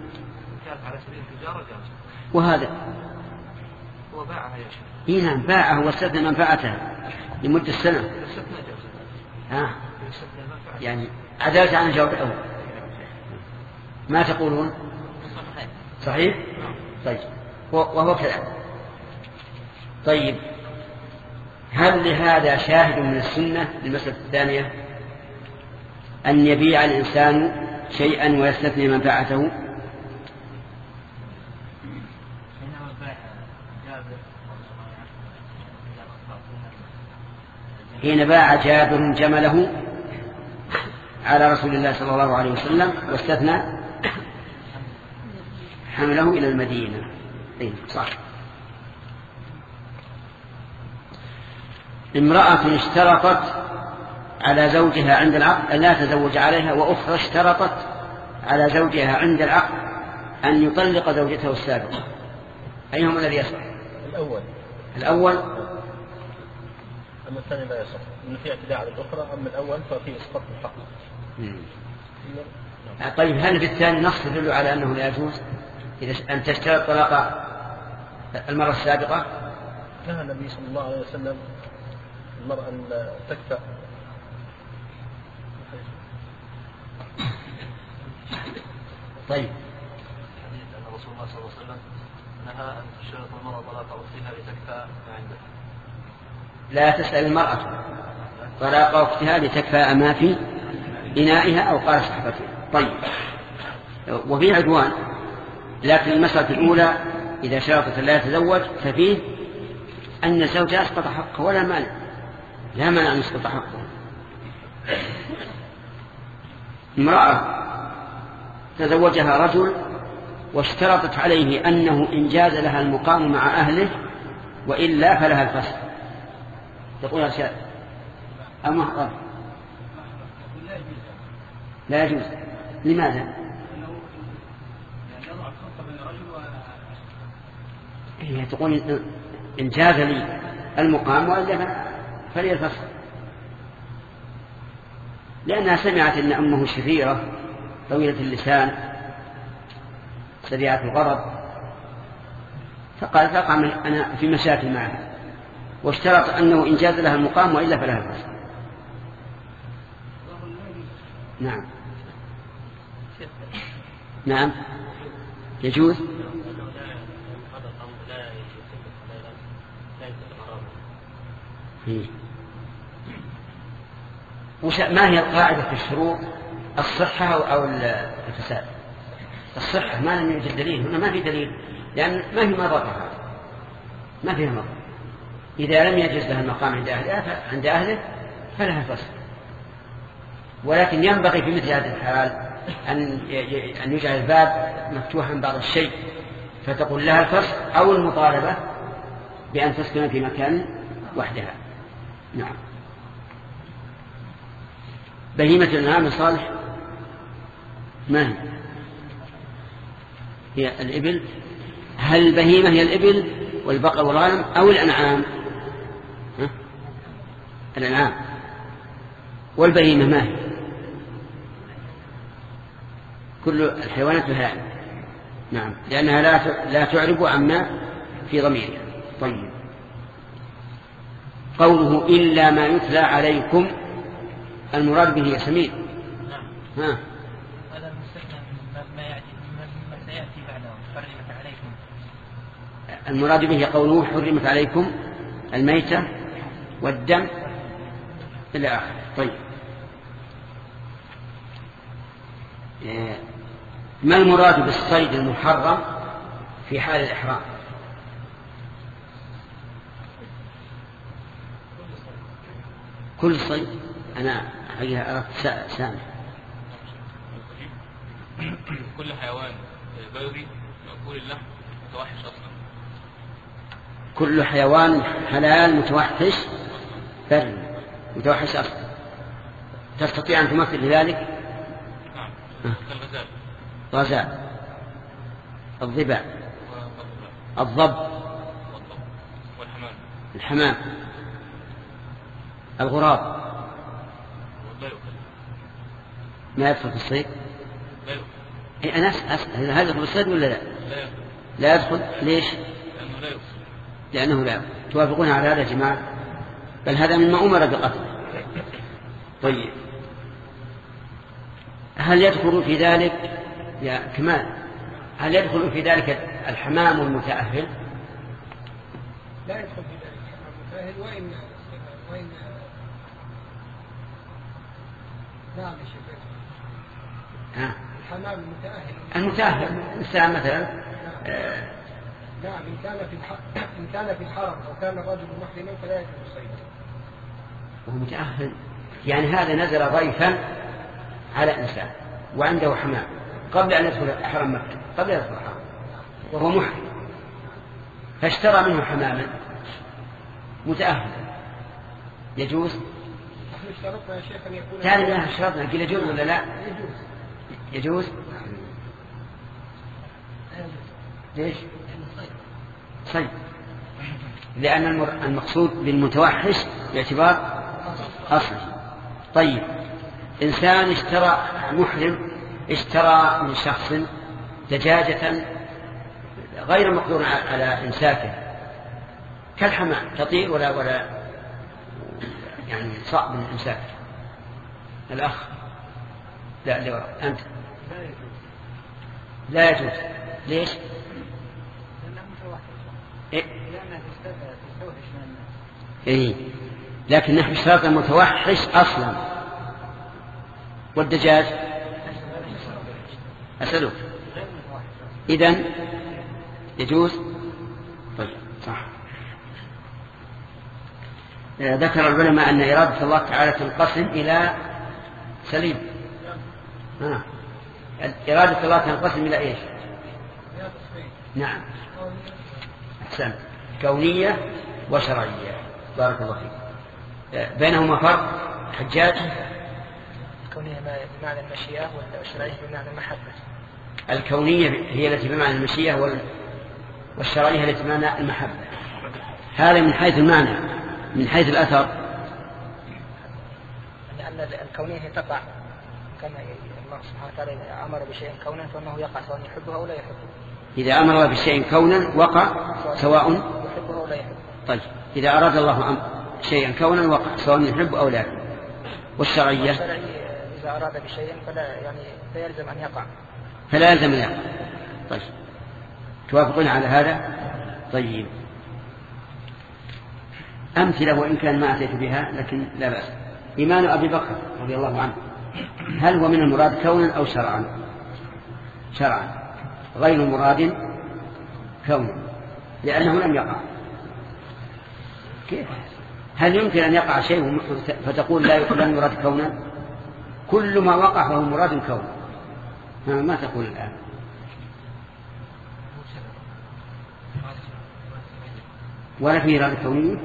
وهذا هو باعها يا شيخ. إيه نعم باعه واستثنى منفعتها لمدة سنة. ها يعني عدلت عن الجواب الأول. ما تقولون صحيح؟ طيب وهو كذلك. طيب هل لهذا شاهد من السنة للمسألة الثانية أن يبيع الإنسان شيئا ويستثني منفعته؟ حين باع جابر جمله على رسول الله صلى الله عليه وسلم واستثنى حمله إلى المدينة. صح. امرأة اشترطت على زوجها عند العقد أن لا تزوج عليها وأخرى اشترطت على زوجها عند العقد أن يطلق زوجته السابقة أيهم الذي يصح؟ الأول. الأول. أما الثاني لا يصح إنه في اعتداء على الأخرى. أما الأول ففيه إسقاط الحق. طيب هل في الثاني نص يدل على أنه لا يجوز إذا أن تشترط طلاق المرة السابقة؟ نهى النبي صلى الله عليه وسلم المرأة أن تكفأ. طيب حديث أن رسول الله صلى الله عليه وسلم نهى أن تشترط المرأة طلاق أختها لتكفأ ما عندها. لا تسأل المرأة طلاق أختها لتكفأ ما في إنائها أو قال صحبتها. طيب وفي عدوان. لكن المسألة الأولى إذا شرطت لا يتزوج ففيه أن الزوج أسقط حقه ولا مانع لا مانع أن يسقط حقه. امرأة تزوجها رجل واشترطت عليه أنه إن جاز لها المقام مع أهله وإلا فلها الفسخ تقول يا شيخ أما لا يجوز. لماذا؟ هي تقول إن جاز لي المقام وإلا فلي الفسخ لأنها سمعت أن أمه شريرة طويلة اللسان سريعة الغضب فقال فقع أنا في مشاكل معها واشترط أنه إن جاز لها المقام وإلا فلها الفسخ. نعم نعم يجوز. ما هي القاعدة في الشروط الصحة أو الفساد؟ الصحة ما لم يوجد دليل هنا ما في دليل لأن ما في مضرها ما فيها مضر. إذا لم يجوز لها المقام عند أهله عند أهله فلها الفسخ. ولكن ينبغي في مثل هذه الحال أن أن يجعل الباب مفتوحا بعض الشيء فتقول لها الفسخ أو المطالبة بأن تسكن في مكان وحدها. نعم. بهيمة الأنعام صالح ما هي؟ هي الإبل. هل البهيمة هي الإبل والبقر والغنم أو الأنعام؟ ها؟ الأنعام. والبهيمة ما هي؟ كل الحيوانات بهائم. نعم لأنها لا لا تعرب عما في ضميرها. طيب قوله إلا ما يتلى عليكم المراد به سمين. ها هذا المستثنى ما يأتي مما سيأتي بعده حرمت عليكم. المراد به قوله حرمت عليكم الميتة والدم إلى آخره. طيب ما المراد بالصيد المحرم في حال الإحرام؟ كل صيد. أنا حقيقة أردت سامع. كل حيوان بري مأكول اللحم متوحش أصلا. كل حيوان حلال متوحش بري متوحش أصلا. تستطيع أن تمثل لذلك؟ نعم. كالغزال. غزال، الضباع، الضب، والحمام، الحمام، الغراب. ما يدخل في الصيد؟ إيه أنا أسأل هذا يدخل في الصيد ولا لا؟ لا يدخل. ليش؟ لأنه لا يدخل. لأنه لا يدخل. توافقون على هذا يا جماعة؟ بل هذا مما أمر بقتله. طيب هل يدخل في ذلك يا كمال، هل يدخل في ذلك الحمام المتأهل؟ لا يدخل في ذلك الحمام المتأهل. وإن وإن نعم يا شيخ. الحمام المتأهل المتأهل إنسان مثلا آه نعم إن كان في إن كان في الحرم أو كان الرجل محرما فلا يجوز صيده. وهو متأهل يعني هذا نزل ضيفا على إنسان وعنده حمام قبل أن يدخل حرم مكة، قبل أن يدخل الحرم وهو محرم، فاشترى منه حماما متأهل، يجوز؟ نحن اشترطنا يا شيخ أن يكون ثاني ما اشترطنا قيل يجوز ولا لا؟ يجوز. يجوز؟ ليش؟ صيد. لأن المقصود بالمتوحش باعتبار أصله. طيب إنسان اشترى محرم اشترى من شخص دجاجة غير مقدور على إمساكه كالحمام تطير ولا ولا يعني صعب من الإمساك. الأخ لا لا أنت لا يجوز. ليش؟ إيه؟ إيه؟ لكن نحن اشترطنا متوحش أصلا. والدجاج أسألك إذن يجوز؟ طيب صح. ذكر العلماء أن إرادة الله تعالى تنقسم إلى سليم. آه. إرادة الله تنقسم إلى إيش؟ نعم أحسن. كونية وشرعية. بارك الله فيك. بينهما فرق حجاج؟ الكونية بمعنى المشيئة والشرعية بمعنى المحبة. الكونية هي التي بمعنى المشيئة والشرعية التي بمعنى المحبة. هذا من حيث المعنى. من حيث الأثر لأن الكونية تقع كما الله سبحانه وتعالى أمر بشيء كونا فإنه يقع سواء يحبه أو لا يحبه. إذا أمر بشيء كونا وقع سواء يحبه أو لا يحبه. طيب إذا أراد الله شيئا كونا وقع سواء يحب أو لا يحب. والشرعية إذا أراد بشيء فلا يعني فيلزم أن يقع فلا يلزم أن يقع. طيب توافقون على هذا؟ طيب أمثلة وإن كان ما أتيت بها لكن لا بأس. إيمان أبي بكر رضي الله عنه هل هو من المراد كونا أو شرعا؟ شرعا غير مراد كونا لأنه لم يقع. كيف؟ هل يمكن أن يقع شيء فتقول لا لم يراد كونا؟ كل ما وقع فهو مراد كونا. ما تقول الآن؟ ولا في إرادة كونية؟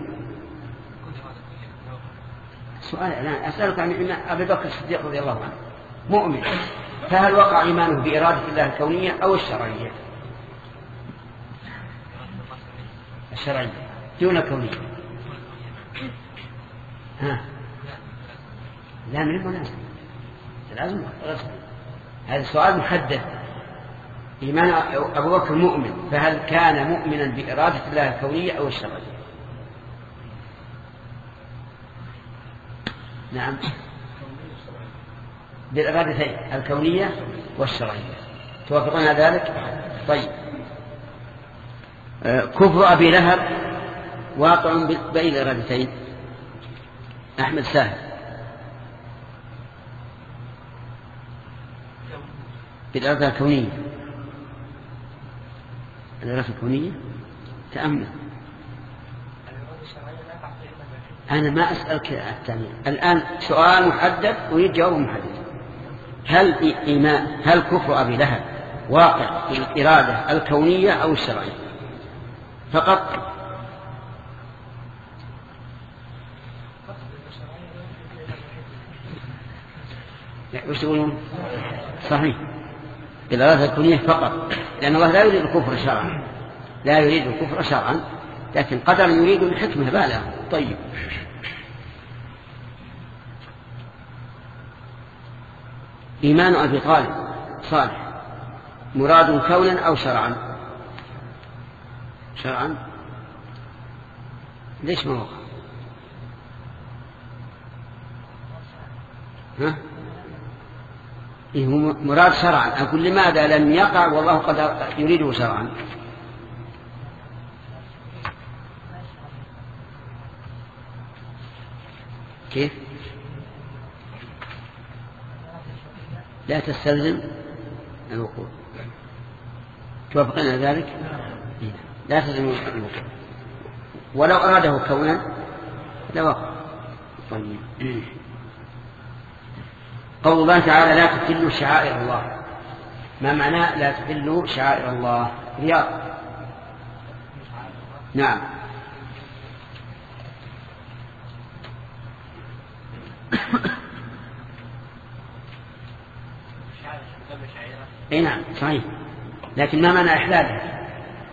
سؤال الآن أسألك عن أبي بكر الصديق رضي الله عنه مؤمن، فهل وقع إيمانه بإرادة الله الكونية أو الشرعية؟ الشرعية دون كونية. ها لا من المناسب لازم هذا السؤال محدد. إيمان أبو بكر مؤمن، فهل كان مؤمنا بإرادة الله الكونية أو الشرعية؟ نعم بالإرادتين الكونية والشرعية. توافقون على ذلك؟ طيب كفر أبي لهب واقع بين الإرادتين. أحمد سهل بالإرادة الكونية. الإرادة الكونية تأمل. أنا ما أسألك الثاني الآن سؤال محدد ويجاوب محدد. هل إيمان هل كفر أبي لهب واقع بالإرادة الكونية أو الشرعية فقط؟ وش تقولون؟ صحيح بالإرادة الكونية فقط، لأن الله لا يريد الكفر شرعا، لا يريد الكفر شرعا، لكن قدر يريد الحكمة بالغة. طيب إيمان أبي طالب صالح مراد كونا أو شرعا؟ شرعا. ليش ما وقع؟ ها؟ إيه مراد شرعا. أقول لماذا لم يقع والله قد يريده شرعا؟ كيف؟ لا تستلزم الوقوع. توافقين على ذلك؟ لا تستلزم الوقوع ولو أراده كونا لوقع. طيب قول الله تعالى لا تحلوا شعائر الله، ما معناه لا تحلوا شعائر الله؟ رياض. نعم. اي نعم صحيح، لكن ما معنى إحلالها؟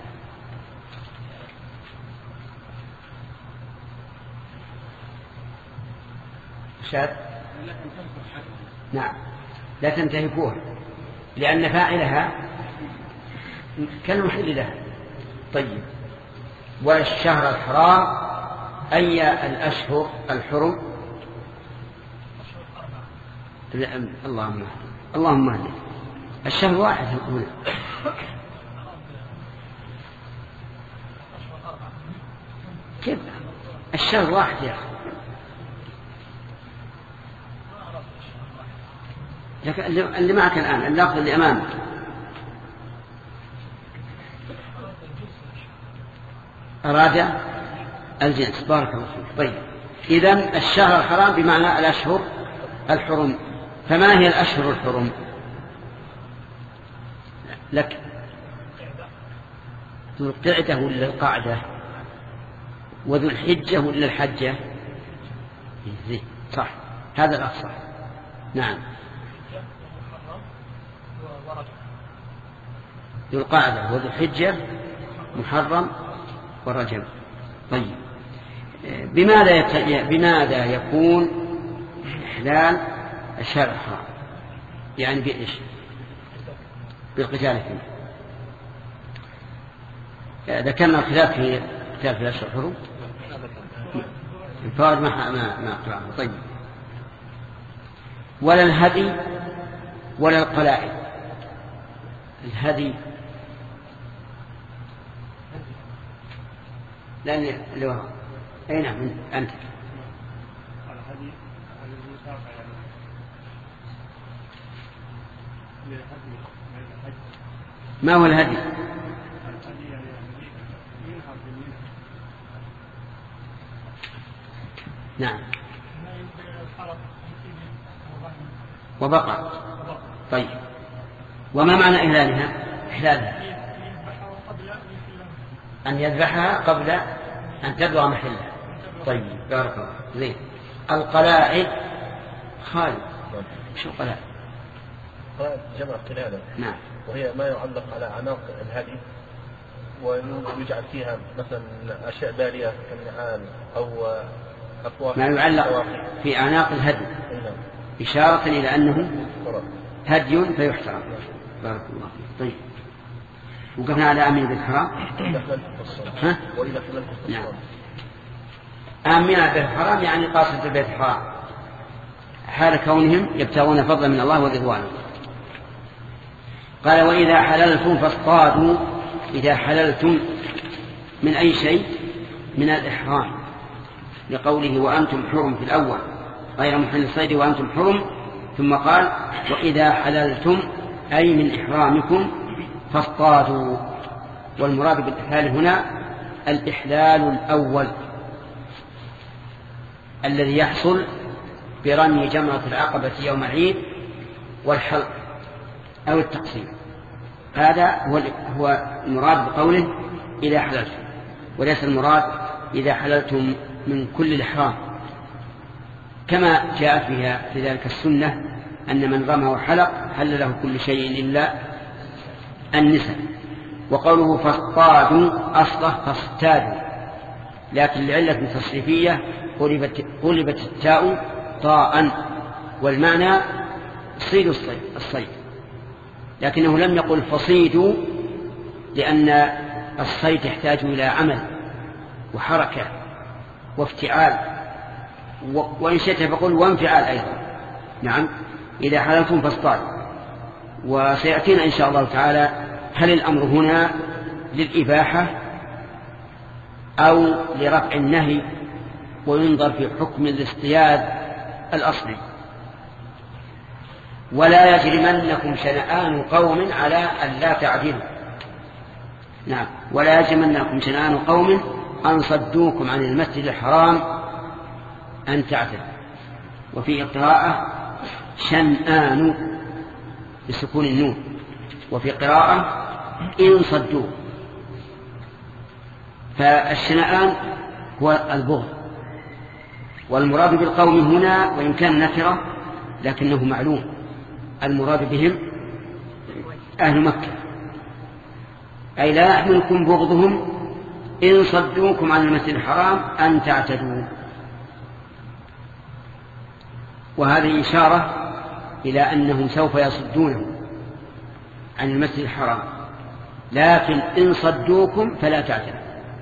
شاذ. نعم لا تنتهكوها لأن فاعلها كالمحل لها. طيب والشهر الحرام أي الأشهر الحرم؟ اللهم اللهم اهدنا. الشهر واحد هنا. كيف الشهر واحد يا أخي؟ اللي معك الآن اللفظ اللي أمامك أراد الجنس. بارك الله فيك. طيب إذن الشهر الحرام بمعنى الأشهر الحرم. فما هي الأشهر الحرم لك؟ ذو القعدة ولا القعدة؟ وذو الحجة ولا الحجة؟ صح هذا الأصح. نعم ذو القعدة وذو الحجة محرم ورجب. طيب بماذا يت... بماذا يكون إحلال الشهر الحرام؟ يعني بإيش؟ بالقتال فيه. ذكرنا الخلاف في قتال في الأشهر الحرم الفوائد ما ما ما قرأنا. طيب ولا الهدي ولا القلائد. الهدي لأن لو أي نعم أنت ما هو الهدي؟ نعم وبقى. طيب وما معنى إهلالها؟ إحلالها أن يذبحها قبل أن تبلغ محلها. طيب بارك الله. زين. القلائد خالد شو قلائد؟ قلائد جمع قلادة. نعم. وهي ما يعلق على عناق الهدي ويجعل فيها مثلا أشياء بالية كالنعال أو أفواه. ما يعلق في أعناق الهدي إشارة إلى أنه هدي فيحترم. بارك الله فيك. طيب وقفنا على آمين بالحرام. ها؟ نعم آمين بالحرام يعني قاصد البيت الحرام حال كونهم يبتغون فضلا من الله ورضوانه. قال وإذا حللتم فاصطادوا. إذا حللتم من أي شيء؟ من الإحرام، لقوله وأنتم حرم في الأول غير محل الصيد وأنتم حرم، ثم قال وإذا حللتم أي من إحرامكم فاصطادوا. والمراد بالإحلال هنا الإحلال الأول الذي يحصل برمي جمرة العقبة يوم العيد والحلق أو التقسيم. هذا هو المراد بقوله إذا حللتم، وليس المراد إذا حللتم من كل الإحرام، كما جاءت بها في ذلك السنة أن من رمى وحلق حل له كل شيء إلا النساء. وقوله فاصطادوا أصله فاصطادوا، لكن لعلة تصريفية قلبت, قلبت التاء طاء، والمعنى صيد الصيد، لكنه لم يقل فصيدوا، لأن الصيد يحتاج إلى عمل وحركة وافتعال، وإن شئت فقل وانفعال أيضا. نعم، إذا حللتم فاصطادوا. وسيأتينا إن شاء الله تعالى هل الأمر هنا للإباحة أو لرفع النهي، وينظر في حكم الاصطياد الأصلي. ولا يجرمنكم شنآن قوم على أن لا تعدلوا. نعم، ولا يجرمنكم شنآن قوم أن صدوكم عن المسجد الحرام أن تعدلوا. وفي قراءة شنآن بسكون النون، وفي قراءة إن صدوا. فالشنآن هو البغض، والمراد بالقوم هنا وإن كان نكرة لكنه معلوم، المراد بهم أهل مكة، أي لا يحملكم بغضهم إن صدوكم عن المسجد الحرام أن تعتدوا. وهذه إشارة إلى أنهم سوف يصدونهم عن المسجد الحرام، لكن إن صدوكم فلا تعتدوا.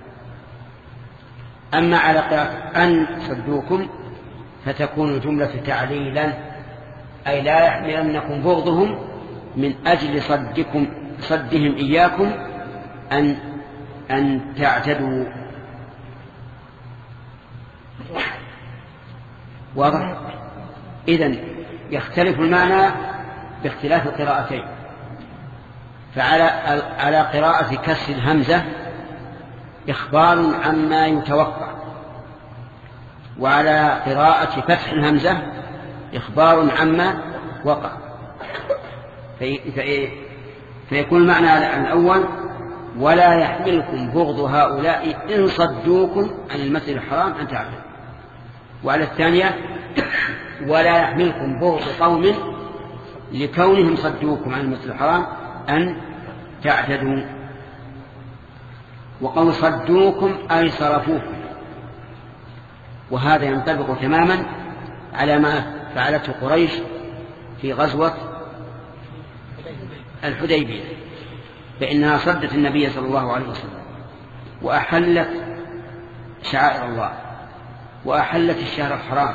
أما على قراءة أن صدوكم فتكون جملة تعليلا، أي لا يحملنكم بغضهم من أجل صدكم صدهم إياكم أن أن تعتدوا. واضح؟ إذن يختلف المعنى باختلاف القراءتين. فعلى على قراءة كسر الهمزة إخبار عما يتوقع، وعلى قراءة فتح الهمزة إخبار عما وقع. في في فيكون المعنى الأول ولا يحملكم بغض هؤلاء إن صدوكم عن المسجد الحرام أن تعتدوا، وعلى الثانية ولا يحملكم بغض قوم لكونهم صدوكم عن المسجد الحرام أن تعتدوا. وقول صدوكم أي صرفوكم، وهذا ينطبق تماما على ما فعلته قريش في غزوة الحديبية، فإنها صدت النبي صلى الله عليه وسلم وأحلت شعائر الله وأحلت الشهر الحرام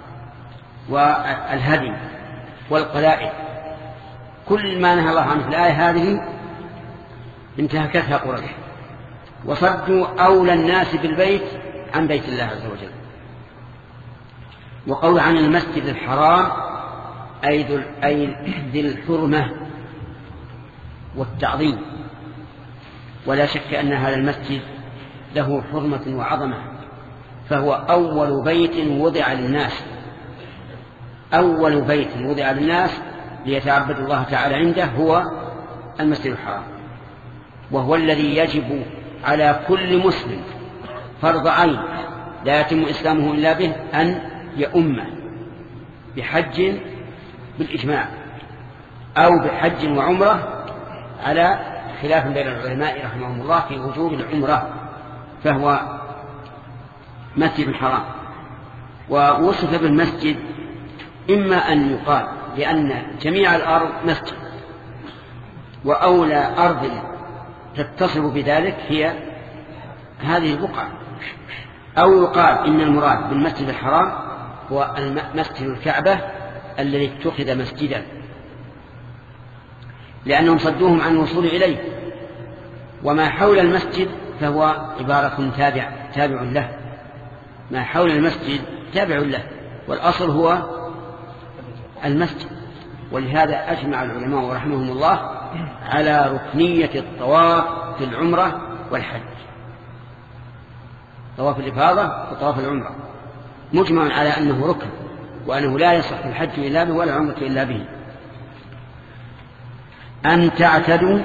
والهدي والقلائد، كل ما نهى الله عنه في الآية هذه انتهكتها قريش، وصدوا أولى الناس بالبيت عن بيت الله عز وجل. وقول عن المسجد الحرام أي ذي الحرمة والتعظيم، ولا شك أن هذا المسجد له حرمة وعظمة، فهو أول بيت وضع للناس، أول بيت وضع للناس ليتعبد الله تعالى عنده هو المسجد الحرام، وهو الذي يجب على كل مسلم فرض عين لا يتم إسلامه إلا به أن يؤمه بحج بالإجماع أو بحج وعمرة، على خلاف بين العلماء رحمهم الله في وجوب العمرة، فهو مسجد الحرام. ووصف بالمسجد إما أن يقال لأن جميع الأرض مسجد، وأولى أرض تتصف بذلك هي هذه البقعة، أو يقال إن المراد بالمسجد الحرام هو مسجد الكعبة الذي اتخذ مسجدا، لأنهم صدوهم عن الوصول إليه، وما حول المسجد فهو عبارة تابع تابع له، ما حول المسجد تابع له، والأصل هو المسجد. ولهذا أجمع العلماء رحمهم الله على ركنية الطواف في العمرة والحج. طواف الإفاضة وطواف العمرة مجمع على أنه ركن، وأنه لا يصح الحج إلا به ولا العمرة إلا به. أن تعتدوا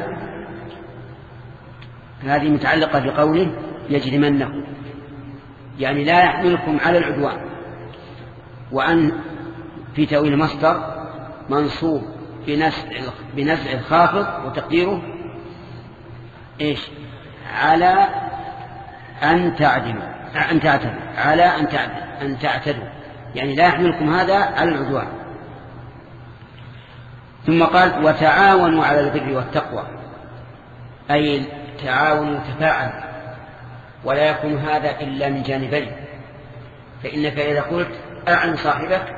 هذه متعلقة بقوله يجرمنه، يعني لا يحملكم على العدوان. وأن في تأويل مصدر منصوب بنزع الخافض وتقديره إيش؟ على أن تعدلوا، أن تعتدوا، على أن تعدلوا، أن تعتدوا، يعني لا يحملكم هذا على العدوان. ثم قال وتعاونوا على البر والتقوى، أي تعاونوا تفاعل، ولا يكون هذا إلا من جانبين. فإنك إذا قلت أعن صاحبك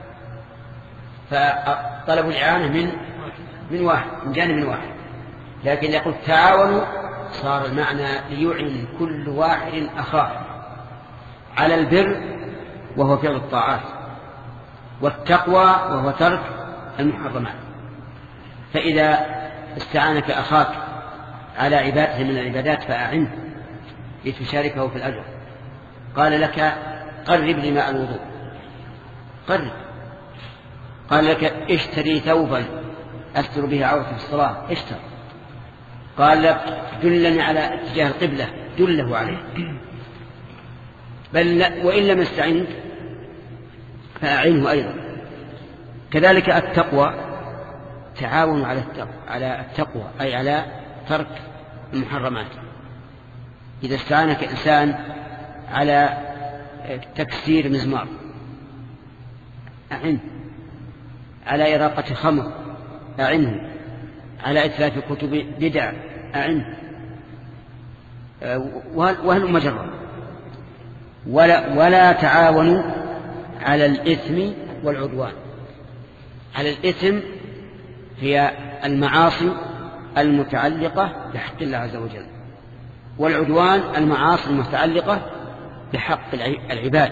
فطلب الإعانة من من واحد، من جانب واحد. لكن إذا قلت تعاونوا صار المعنى ليعن كل واحد أخاه على البر وهو فعل الطاعات، والتقوى وهو ترك المحرمات. فإذا استعانك أخاك على عبادة من العبادات فأعنه لتشاركه في الأجر. قال لك قرب لي ماء الوضوء، قرب. قال لك اشتري ثوبا أستر به عورتي في الصلاة، اشتر. قال لك دلني على اتجاه القبلة، دله عليه. بل وإن لم يستعنك فأعنه أيضا. كذلك التقوى، تعاون على التقوى، على التقوى أي على ترك المحرمات. إذا استعانك إنسان على تكسير مزمار أعنه، على إراقة خمر أعنه، على إتلاف كتب بدع أعنه، وهل مجرد. ولا, ولا تعاونوا على الإثم والعدوان. على الإثم هي المعاصي المتعلقة بحق الله عز وجل، والعدوان المعاصي المتعلقة بحق العباد.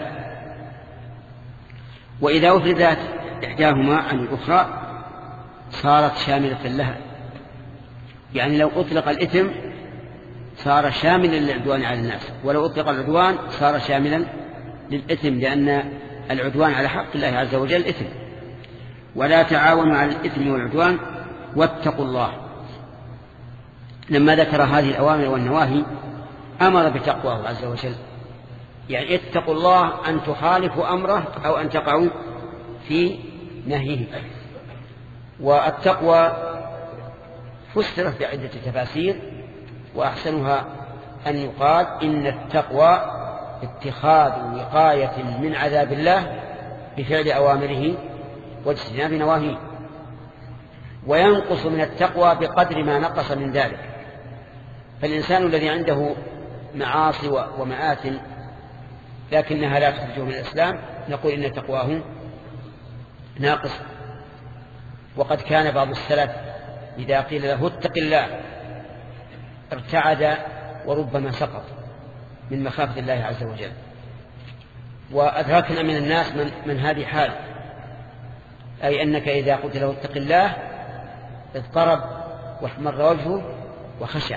وإذا أفردت إحداهما عن الأخرى صارت شاملة لها، يعني لو أطلق الإثم صار شاملا للعدوان على الناس، ولو أطلق العدوان صار شاملا للإثم، لأن العدوان على حق الله عز وجل إثم. ولا تعاونوا على الإثم والعدوان واتقوا الله. لما ذكر هذه الأوامر والنواهي أمر بتقواه عز وجل، يعني اتقوا الله أن تخالفوا أمره أو أن تقعوا في نهيه. والتقوى فسرت بعدة تفاسير، وأحسنها أن يقال إن التقوى اتخاذ وقاية من عذاب الله بفعل أوامره واجتناب نواهيه. وينقص من التقوى بقدر ما نقص من ذلك. فالإنسان الذي عنده معاصي ومآثم لكنها لا تخرجه من الإسلام نقول إن تقواه ناقص. وقد كان بعض السلف إذا قيل له اتق الله ارتعد وربما سقط من مخافة الله عز وجل. وأدركنا من الناس من, من هذه حال، أي أنك إذا قلت له اتق الله اضطرب واحمر وجهه وخشع.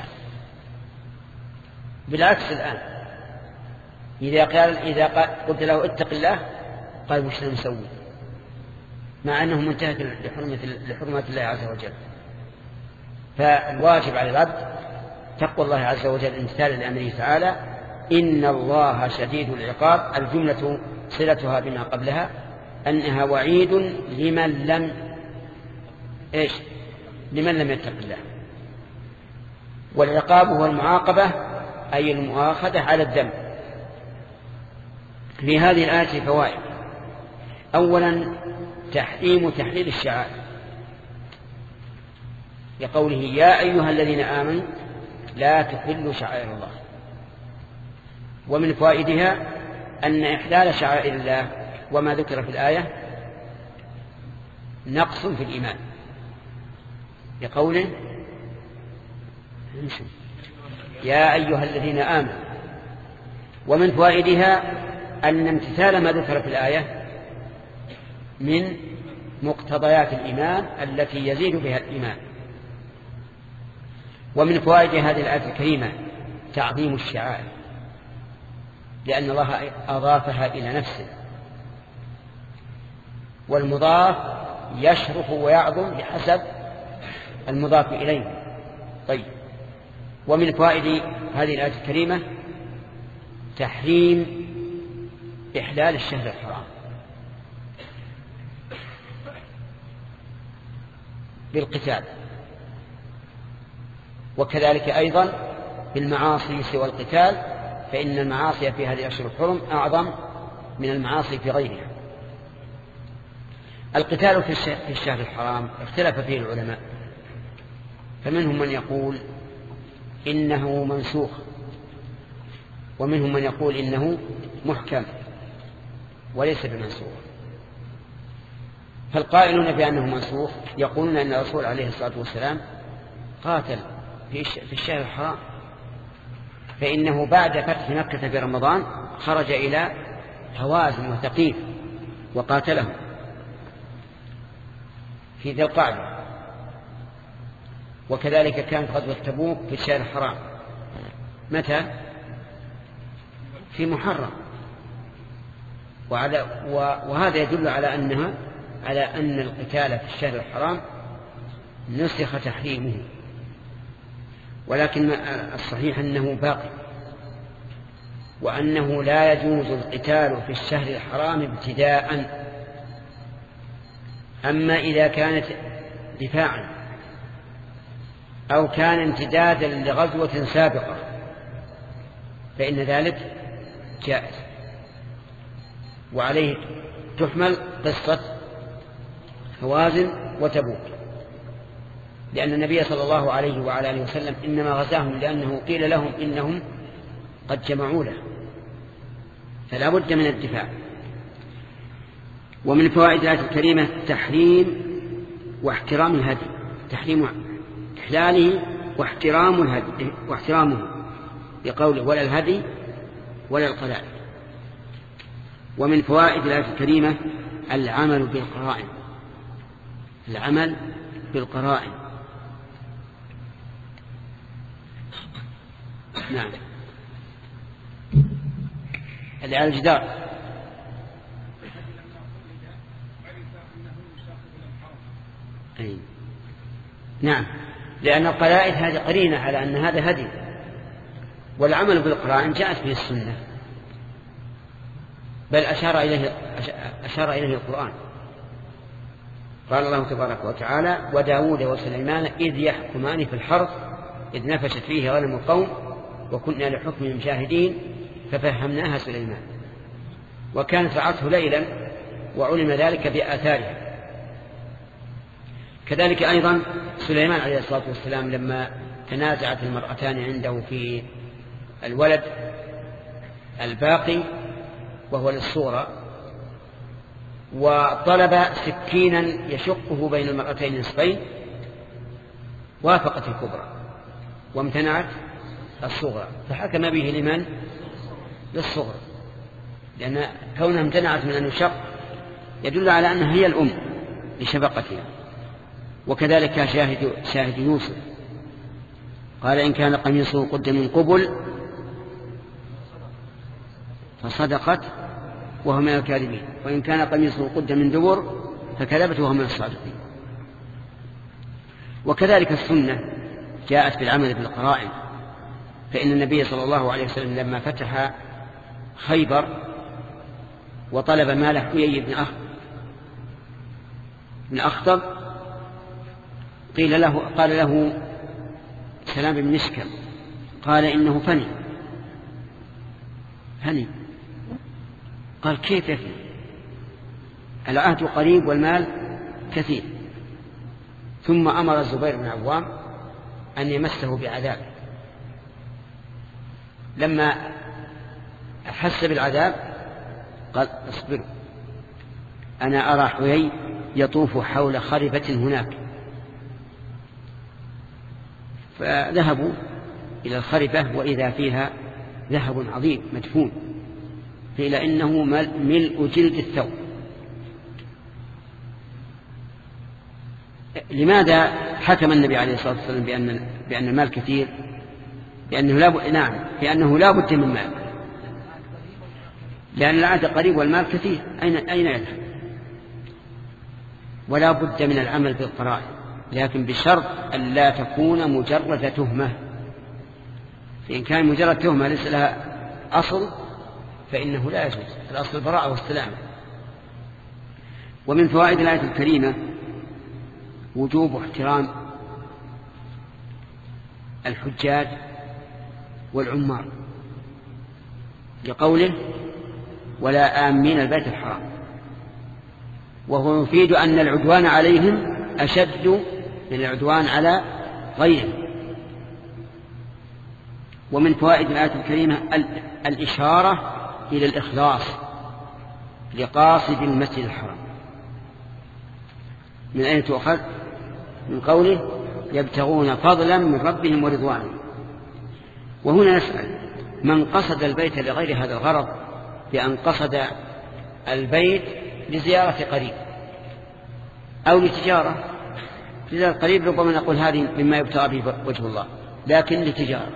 بالعكس الآن إذا قال إذا قلت له اتق الله قال وش نسوي، مع أنه منتهك لحرمة, لحرمة الله عز وجل. فالواجب على العبد تقوى الله عز وجل امتثالا لأمره تعالى. إن الله شديد العقاب، الجملة صلتها بما قبلها أنها وعيد لمن لم إيش لمن لم يتق الله. والعقاب هو المعاقبة أي المؤاخذة على الذنب. في هذه الآية فوائد. أولا تحريم تحليل الشعائر لقوله يا أيها الذين آمنوا لا تحلوا شعائر الله. ومن فوائدها أن إحلال شعائر الله وما ذكر في الآية نقص في الإيمان لقوله يا أيها الذين آمنوا. ومن فوائدها أن امتثال ما ذكر في الآية من مقتضيات الإيمان التي يزيد بها الإيمان. ومن فوائد هذه الآية الكريمة تعظيم الشعائر، لأن الله أضافها إلى نفسه، والمضاف يشرف ويعظم بحسب المضاف إليه. طيب، ومن فوائد هذه الآية الكريمة تحريم إحلال الشهر الحرام بالقتال، وكذلك أيضا بالمعاصي سوى القتال، فإن المعاصي في هذه الأشهر الحرم أعظم من المعاصي في غيرها. القتال في الشهر الحرام اختلف فيه العلماء، فمنهم من يقول إنه منسوخ، ومنهم من يقول إنه محكم وليس بمنسوخ. فالقائلون بأنه منسوخ يقولون أن الرسول عليه الصلاة والسلام قاتل في الشهر الحرام، فإنه بعد فتح مكة في رمضان خرج إلى هوازن وثقيف وقاتلهم في ذي القعدة، وكذلك كانت غزوة تبوك في الشهر الحرام. متى؟ في محرم. وعلى وهذا يدل على أنها على أن القتال في الشهر الحرام نسخ تحريمه، ولكن الصحيح أنه باقي، وأنه لا يجوز القتال في الشهر الحرام ابتداء. أما إذا كانت دفاعا أو كان امتدادا لغزوة سابقة فإن ذلك جائز، وعليه تحمل قصة هوازن وتبوك، لأن النبي صلى الله عليه وعلى آله وسلم إنما غزاهم لأنه قيل لهم إنهم قد جمعوا له، فلا بد من الدفاع. ومن فوائد الآية الكريمة تحريم واحترام الهدي، تحريم إحلاله واحترام الهدي واحترامه، بقوله ولا الهدي ولا القلائد. ومن فوائد الآية الكريمة العمل بالقرائن، العمل بالقرائن. نعم، اللي على الجدار. أي. نعم، لأن القلائد هذه قرينة على أن هذا هدي، والعمل بالقرائن جاءت به السنة، بل أشار إليه, أشار إليه القرآن. قال الله تبارك وتعالى وداود وسليمان إذ يحكمان في الحرث إذ نفشت فيه غنم القوم وكنا لحكمهم شاهدين ففهمناها سليمان وكانت رعته ليلا وعلم ذلك بآثارها. كذلك أيضا سليمان عليه الصلاة والسلام لما تنازعت المرأتان عنده في الولد الباقي وهو للصورة، وطلب سكينا يشقه بين المرأتين نصفين، وافقت الكبرى وامتنعت الصغرى، فحكم به لمن؟ للصغرى، لأن كونها امتنعت من أن يشق يدل على أنها هي الأم لشفقتها. وكذلك شاهد, شاهد يوسف قال إن كان قميصه قد من قبل فصدقت وهو من الكاذبين وإن كان قميصه قد من دبر فكذبت وهو من الصادقين. وكذلك السنة جاءت بالعمل بالقرائن، فإن النبي صلى الله عليه وسلم لما فتح خيبر وطلب مال حيي بن أخ بن أخطب قيل له قال له سلام بن مشكم قال إنه فني فني قال كيف يفني؟ العهد قريب والمال كثير. ثم أمر الزبير بن عوام أن يمسه بعذاب، لما أحس بالعذاب قال اصبروا أنا أرى حيي يطوف حول خربة هناك. فذهبوا إلى الخربة وإذا فيها ذهب عظيم مدفون، قيل إنه ملء جلد الثوب. لماذا حكم النبي عليه الصلاة والسلام بأن بأن المال كثير؟ بأنه لا ب... نعم بأنه لا بد من مال، لأن العهد قريب والمال كثير، أين أين يذهب؟ ولا بد من العمل بالقرائن، لكن بشرط أن لا تكون مجرد تهمة. فإن كان مجرد تهمة ليس لها أصل فإنه لا يجوز، الأصل البراءة والسلامة. ومن فوائد الآية الكريمة وجوب احترام الحجاج والعمار لقوله ولا آمين البيت الحرام، وهو يفيد أن العدوان عليهم أشد من العدوان على غيرهم. ومن فوائد الآية الكريمة الإشارة إلى الإخلاص لقاصد المسجد الحرام. من أين تؤخذ؟ من قوله يبتغون فضلا من ربهم ورضوانا. وهنا نسأل من قصد البيت لغير هذا الغرض بأن قصد البيت لزيارة قريب أو لتجارة، لزيارة قريب ربما نقول هذه مما يبتغى به وجه الله، لكن لتجارة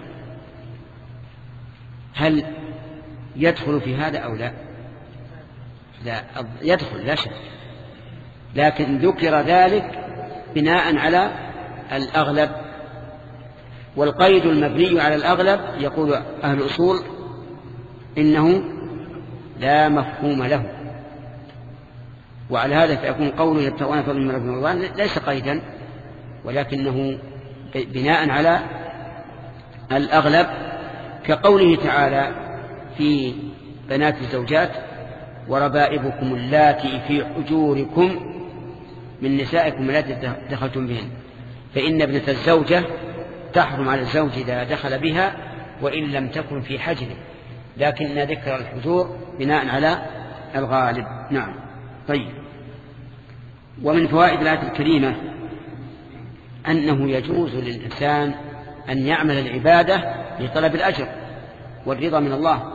هل يدخل في هذا أو لا؟ لا يدخل لا شك، لكن ذكر ذلك بناء على الأغلب، والقيد المبني على الأغلب يقول أهل الأصول إنه لا مفهوم له، وعلى هذا فيكون قوله يبتغون فضلا من ربهم ورضوانا ليس قيدا، ولكنه بناء على الأغلب، كقوله تعالى في بنات الزوجات وربائبكم اللاتي في حجوركم من نسائكم اللاتي دخلتم بهن، فإن ابنة الزوجة تحرم على الزوج إذا دخل بها وإن لم تكن في حجره، لكن ذكر الحجور بناء على الغالب. نعم. طيب. ومن فوائد الآية الكريمة أنه يجوز للإنسان أن يعمل العبادة لطلب الأجر والرضا من الله،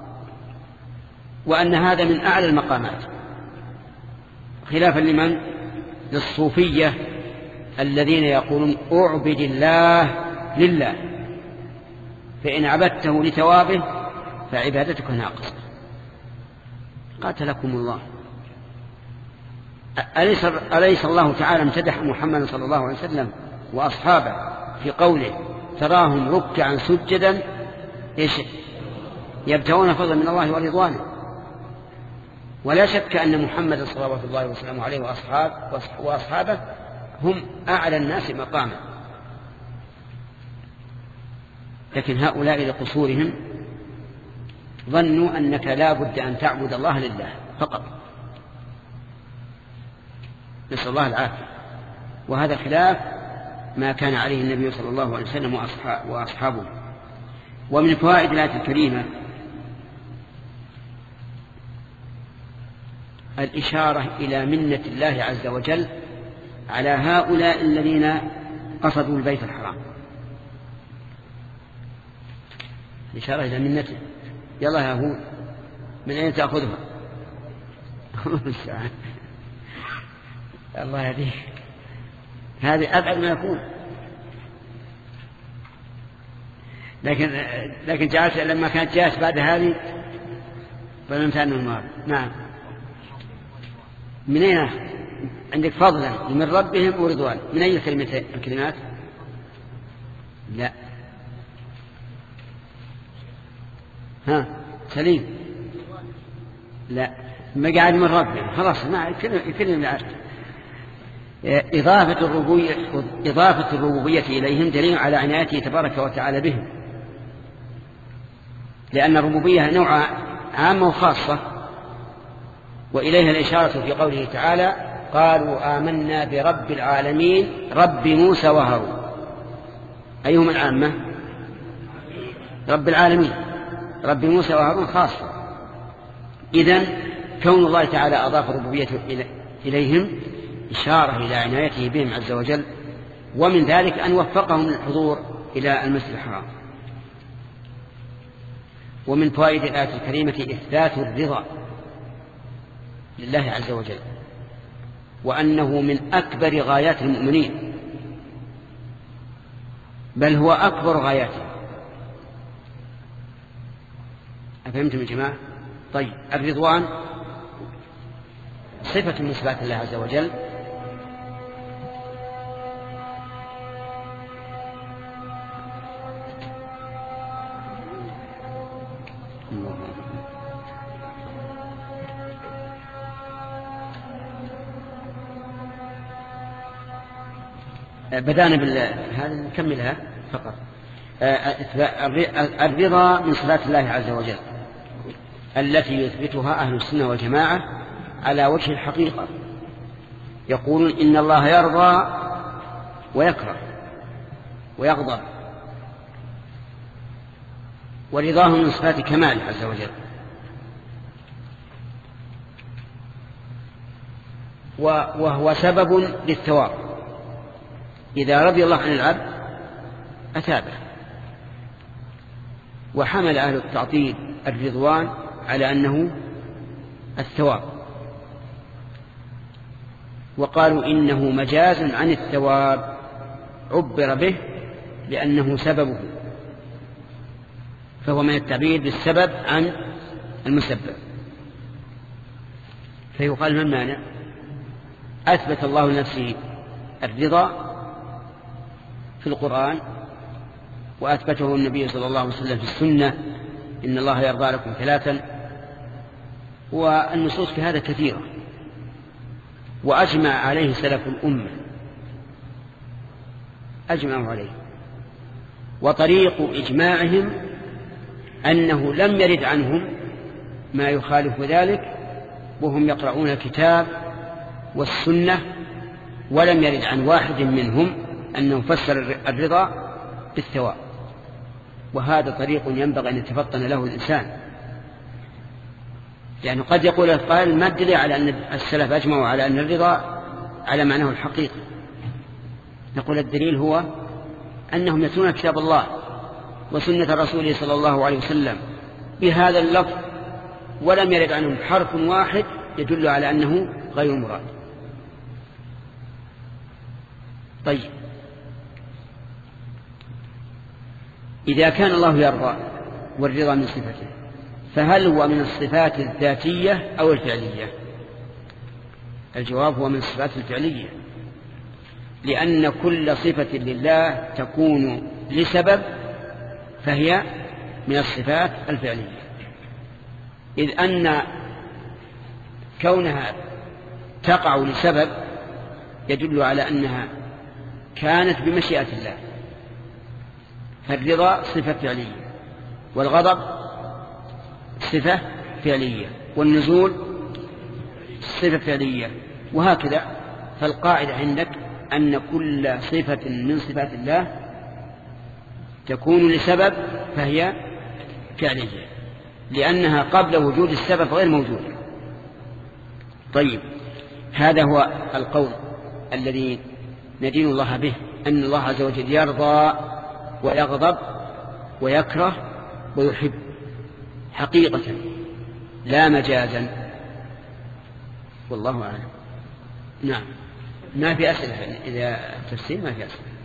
وأن هذا من أعلى المقامات، خلافا لمن؟ للصوفية الذين يقولون أعبد الله لله، فإن عبدته لثوابه فعبادتك ناقصة. قاتلكم الله. أليس, أليس الله تعالى امتدح محمد صلى الله عليه وسلم وأصحابه في قوله تراهم ركعا سجدا إيش يبتغون فضلا من الله ورضوانه؟ ولا شك أن محمد صلى الله وسلم عليه وأصحاب وأصحابه هم أعلى الناس مقاما، لكن هؤلاء لقصورهم ظنوا أنك لا بد أن تعبد الله لله فقط، نسأل الله العافية. وهذا خلاف ما كان عليه النبي صلى الله عليه وسلم وأصحابه. ومن فوائد الآية الكريمة الإشارة إلى منة الله عز وجل على هؤلاء الذين قصدوا البيت الحرام، الإشارة إلى منته. يلا يا هو من أين تأخذها؟ الله يهديه، هذه أبعد ما يكون. لكن لكن جاءت لما كانت جاءت بعد هذه ظننت أنه المال. نعم. من أين عندك فضلا من ربهم ورضوان؟ من أي كلمة الكلمات؟ لا. ها سليم. لا ما قاعد من ربهم خلاص ما يكلم العبد. إضافة الربوبية إضافة الربوبية إليهم دليل على عنايته تبارك وتعالى بهم، لأن الربوبية نوع عامة وخاصة، وإليها الإشارة في قوله تعالى قالوا آمنا برب العالمين رب موسى وهارون. أيهما العامة؟ رب العالمين، رب موسى وهارون خاصة. إذن كون الله تعالى أضاف الربوبية إليهم إشارة إلى عنايته بهم عز وجل، ومن ذلك أن وفقهم للحضور إلى المسجد الحرام. ومن فوائد الآية الكريمة إثبات الرضا لله عز وجل، وأنه من أكبر غايات المؤمنين، بل هو أكبر غاياته. أفهمتم يا جماعة؟ طيب، الرضوان صفة من صفات الله عز وجل، بدأنا بالهذا نكملها فقط. الرضا من صفات الله عز وجل التي يثبتها أهل السنة والجماعة على وجه الحقيقة. يقولون إن الله يرضى ويكره ويغضب، ورضاه من صفات كماله عز وجل. وهو سبب للثواب. إذا رضي الله عن العبد أثابه. وحمل أهل التعطيل الرضوان على أنه الثواب، وقالوا إنه مجاز عن الثواب، عبر به لأنه سببه، فهو من التعبير بالسبب عن المسبب. فيقال ما المانع؟ أثبت الله لنفسه الرضا في القرآن، وأثبته النبي صلى الله عليه وسلم في السنة، إن الله يرضى لكم ثلاثا، والنصوص في هذا كثيرة، وأجمع عليه سلف الأمة، أجمعوا عليه. وطريق إجماعهم أنه لم يرد عنهم ما يخالف ذلك وهم يقرؤون الكتاب والسنة، ولم يرد عن واحد منهم أنه فسر الرضا بالثواب. وهذا طريق ينبغي أن يتفطن له الإنسان، يعني قد يقول القائل ما الدليل على أن السلف أجمعوا على أن الرضا على معناه الحقيقي؟ نقول الدليل هو أنهم يتلون كتاب الله وسنة رسوله صلى الله عليه وسلم بهذا اللفظ، ولم يرد عنهم حرف واحد يدل على أنه غير مراد. طيب، إذا كان الله يرضى والرضا من صفته، فهل هو من الصفات الذاتية أو الفعلية؟ الجواب هو من الصفات الفعلية، لأن كل صفة لله تكون لسبب فهي من الصفات الفعلية، إذ أن كونها تقع لسبب يدل على أنها كانت بمشيئة الله. فالرضا صفة فعلية، والغضب صفة فعلية، والنزول صفة فعلية، وهكذا. فالقاعدة عندك أن كل صفة من صفات الله تكون لسبب فهي فعلية، لأنها قبل وجود السبب غير موجودة. طيب، هذا هو القول الذي ندين الله به، أن الله عز وجل يرضى ويغضب ويكره ويحب حقيقة لا مجازا، والله أعلم. نعم، ما في أسئلة، إذا تفسير ما في أسئلة.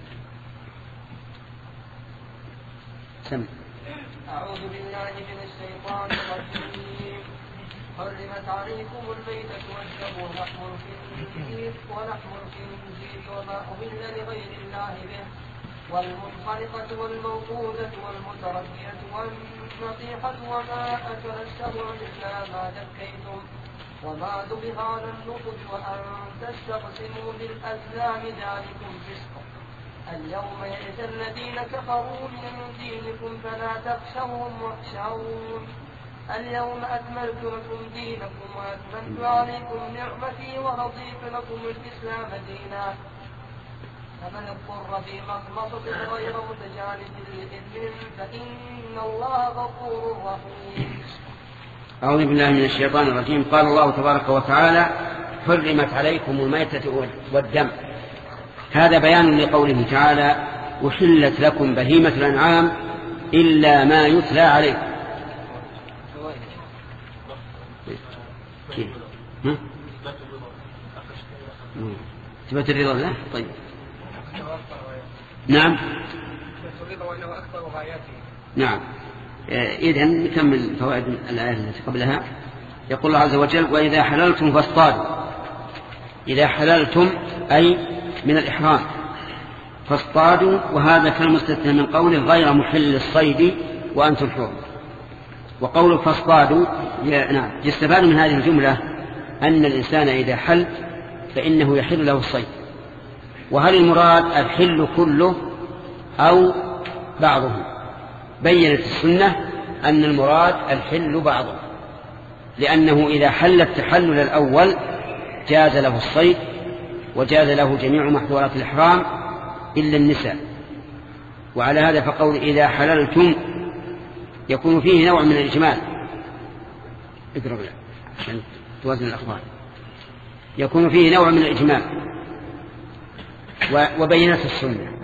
سم. أعوذ بالله من الشيطان الرجيم. حرمت عليكم الميتة والدم ولحم الخنزير ولحم الخنزير وما أهل لغير الله به، والمنخنقة والموقوذة والمتردية والنصيحة وما أكل السبع إلا ما ذكيتم وما ذبح على النصب وأن تستقسموا بالأزلام ذلكم فسق. اليوم يئس الذين كفروا من دينكم فلا تخشوهم واخشون. اليوم أكملت لكم دينكم وأتممت عليكم نعمتي ورضيت لكم الإسلام دينا. فمن اضطر في مخمصة غير متجانف لإثم فإن الله غفور رحيم. أعوذ بالله من الشيطان الرجيم. قال الله تبارك وتعالى: حرمت عليكم الميتة والدم. هذا بيان لقوله تعالى: أحلت لكم بهيمة الأنعام إلا ما يتلى عليكم. إثبات الرضا له. طيب نعم نعم. إذن نكمل فوائد الآية التي قبلها. يقول الله عز وجل وإذا حللتم فاصطادوا. إذا حللتم أي من الإحرام فاصطادوا، وهذا كالمستثنى من قوله غير محل الصيد وأنتم حرم. وقوله فاصطادوا نعم يستفاد من هذه الجملة أن الإنسان إذا حل فإنه يحل له الصيد. وهل المراد الحل كله أو بعضه؟ بيّنت السنة أن المراد الحل بعضه، لأنه إذا حل التحلل الأول جاز له الصيد وجاز له جميع محظورات الإحرام إلا النساء. وعلى هذا فقول إذا حللتم يكون فيه نوع من الإجمال. اقرب عشان توازن الأخبار. يكون فيه نوع من الإجمال وبينت السنة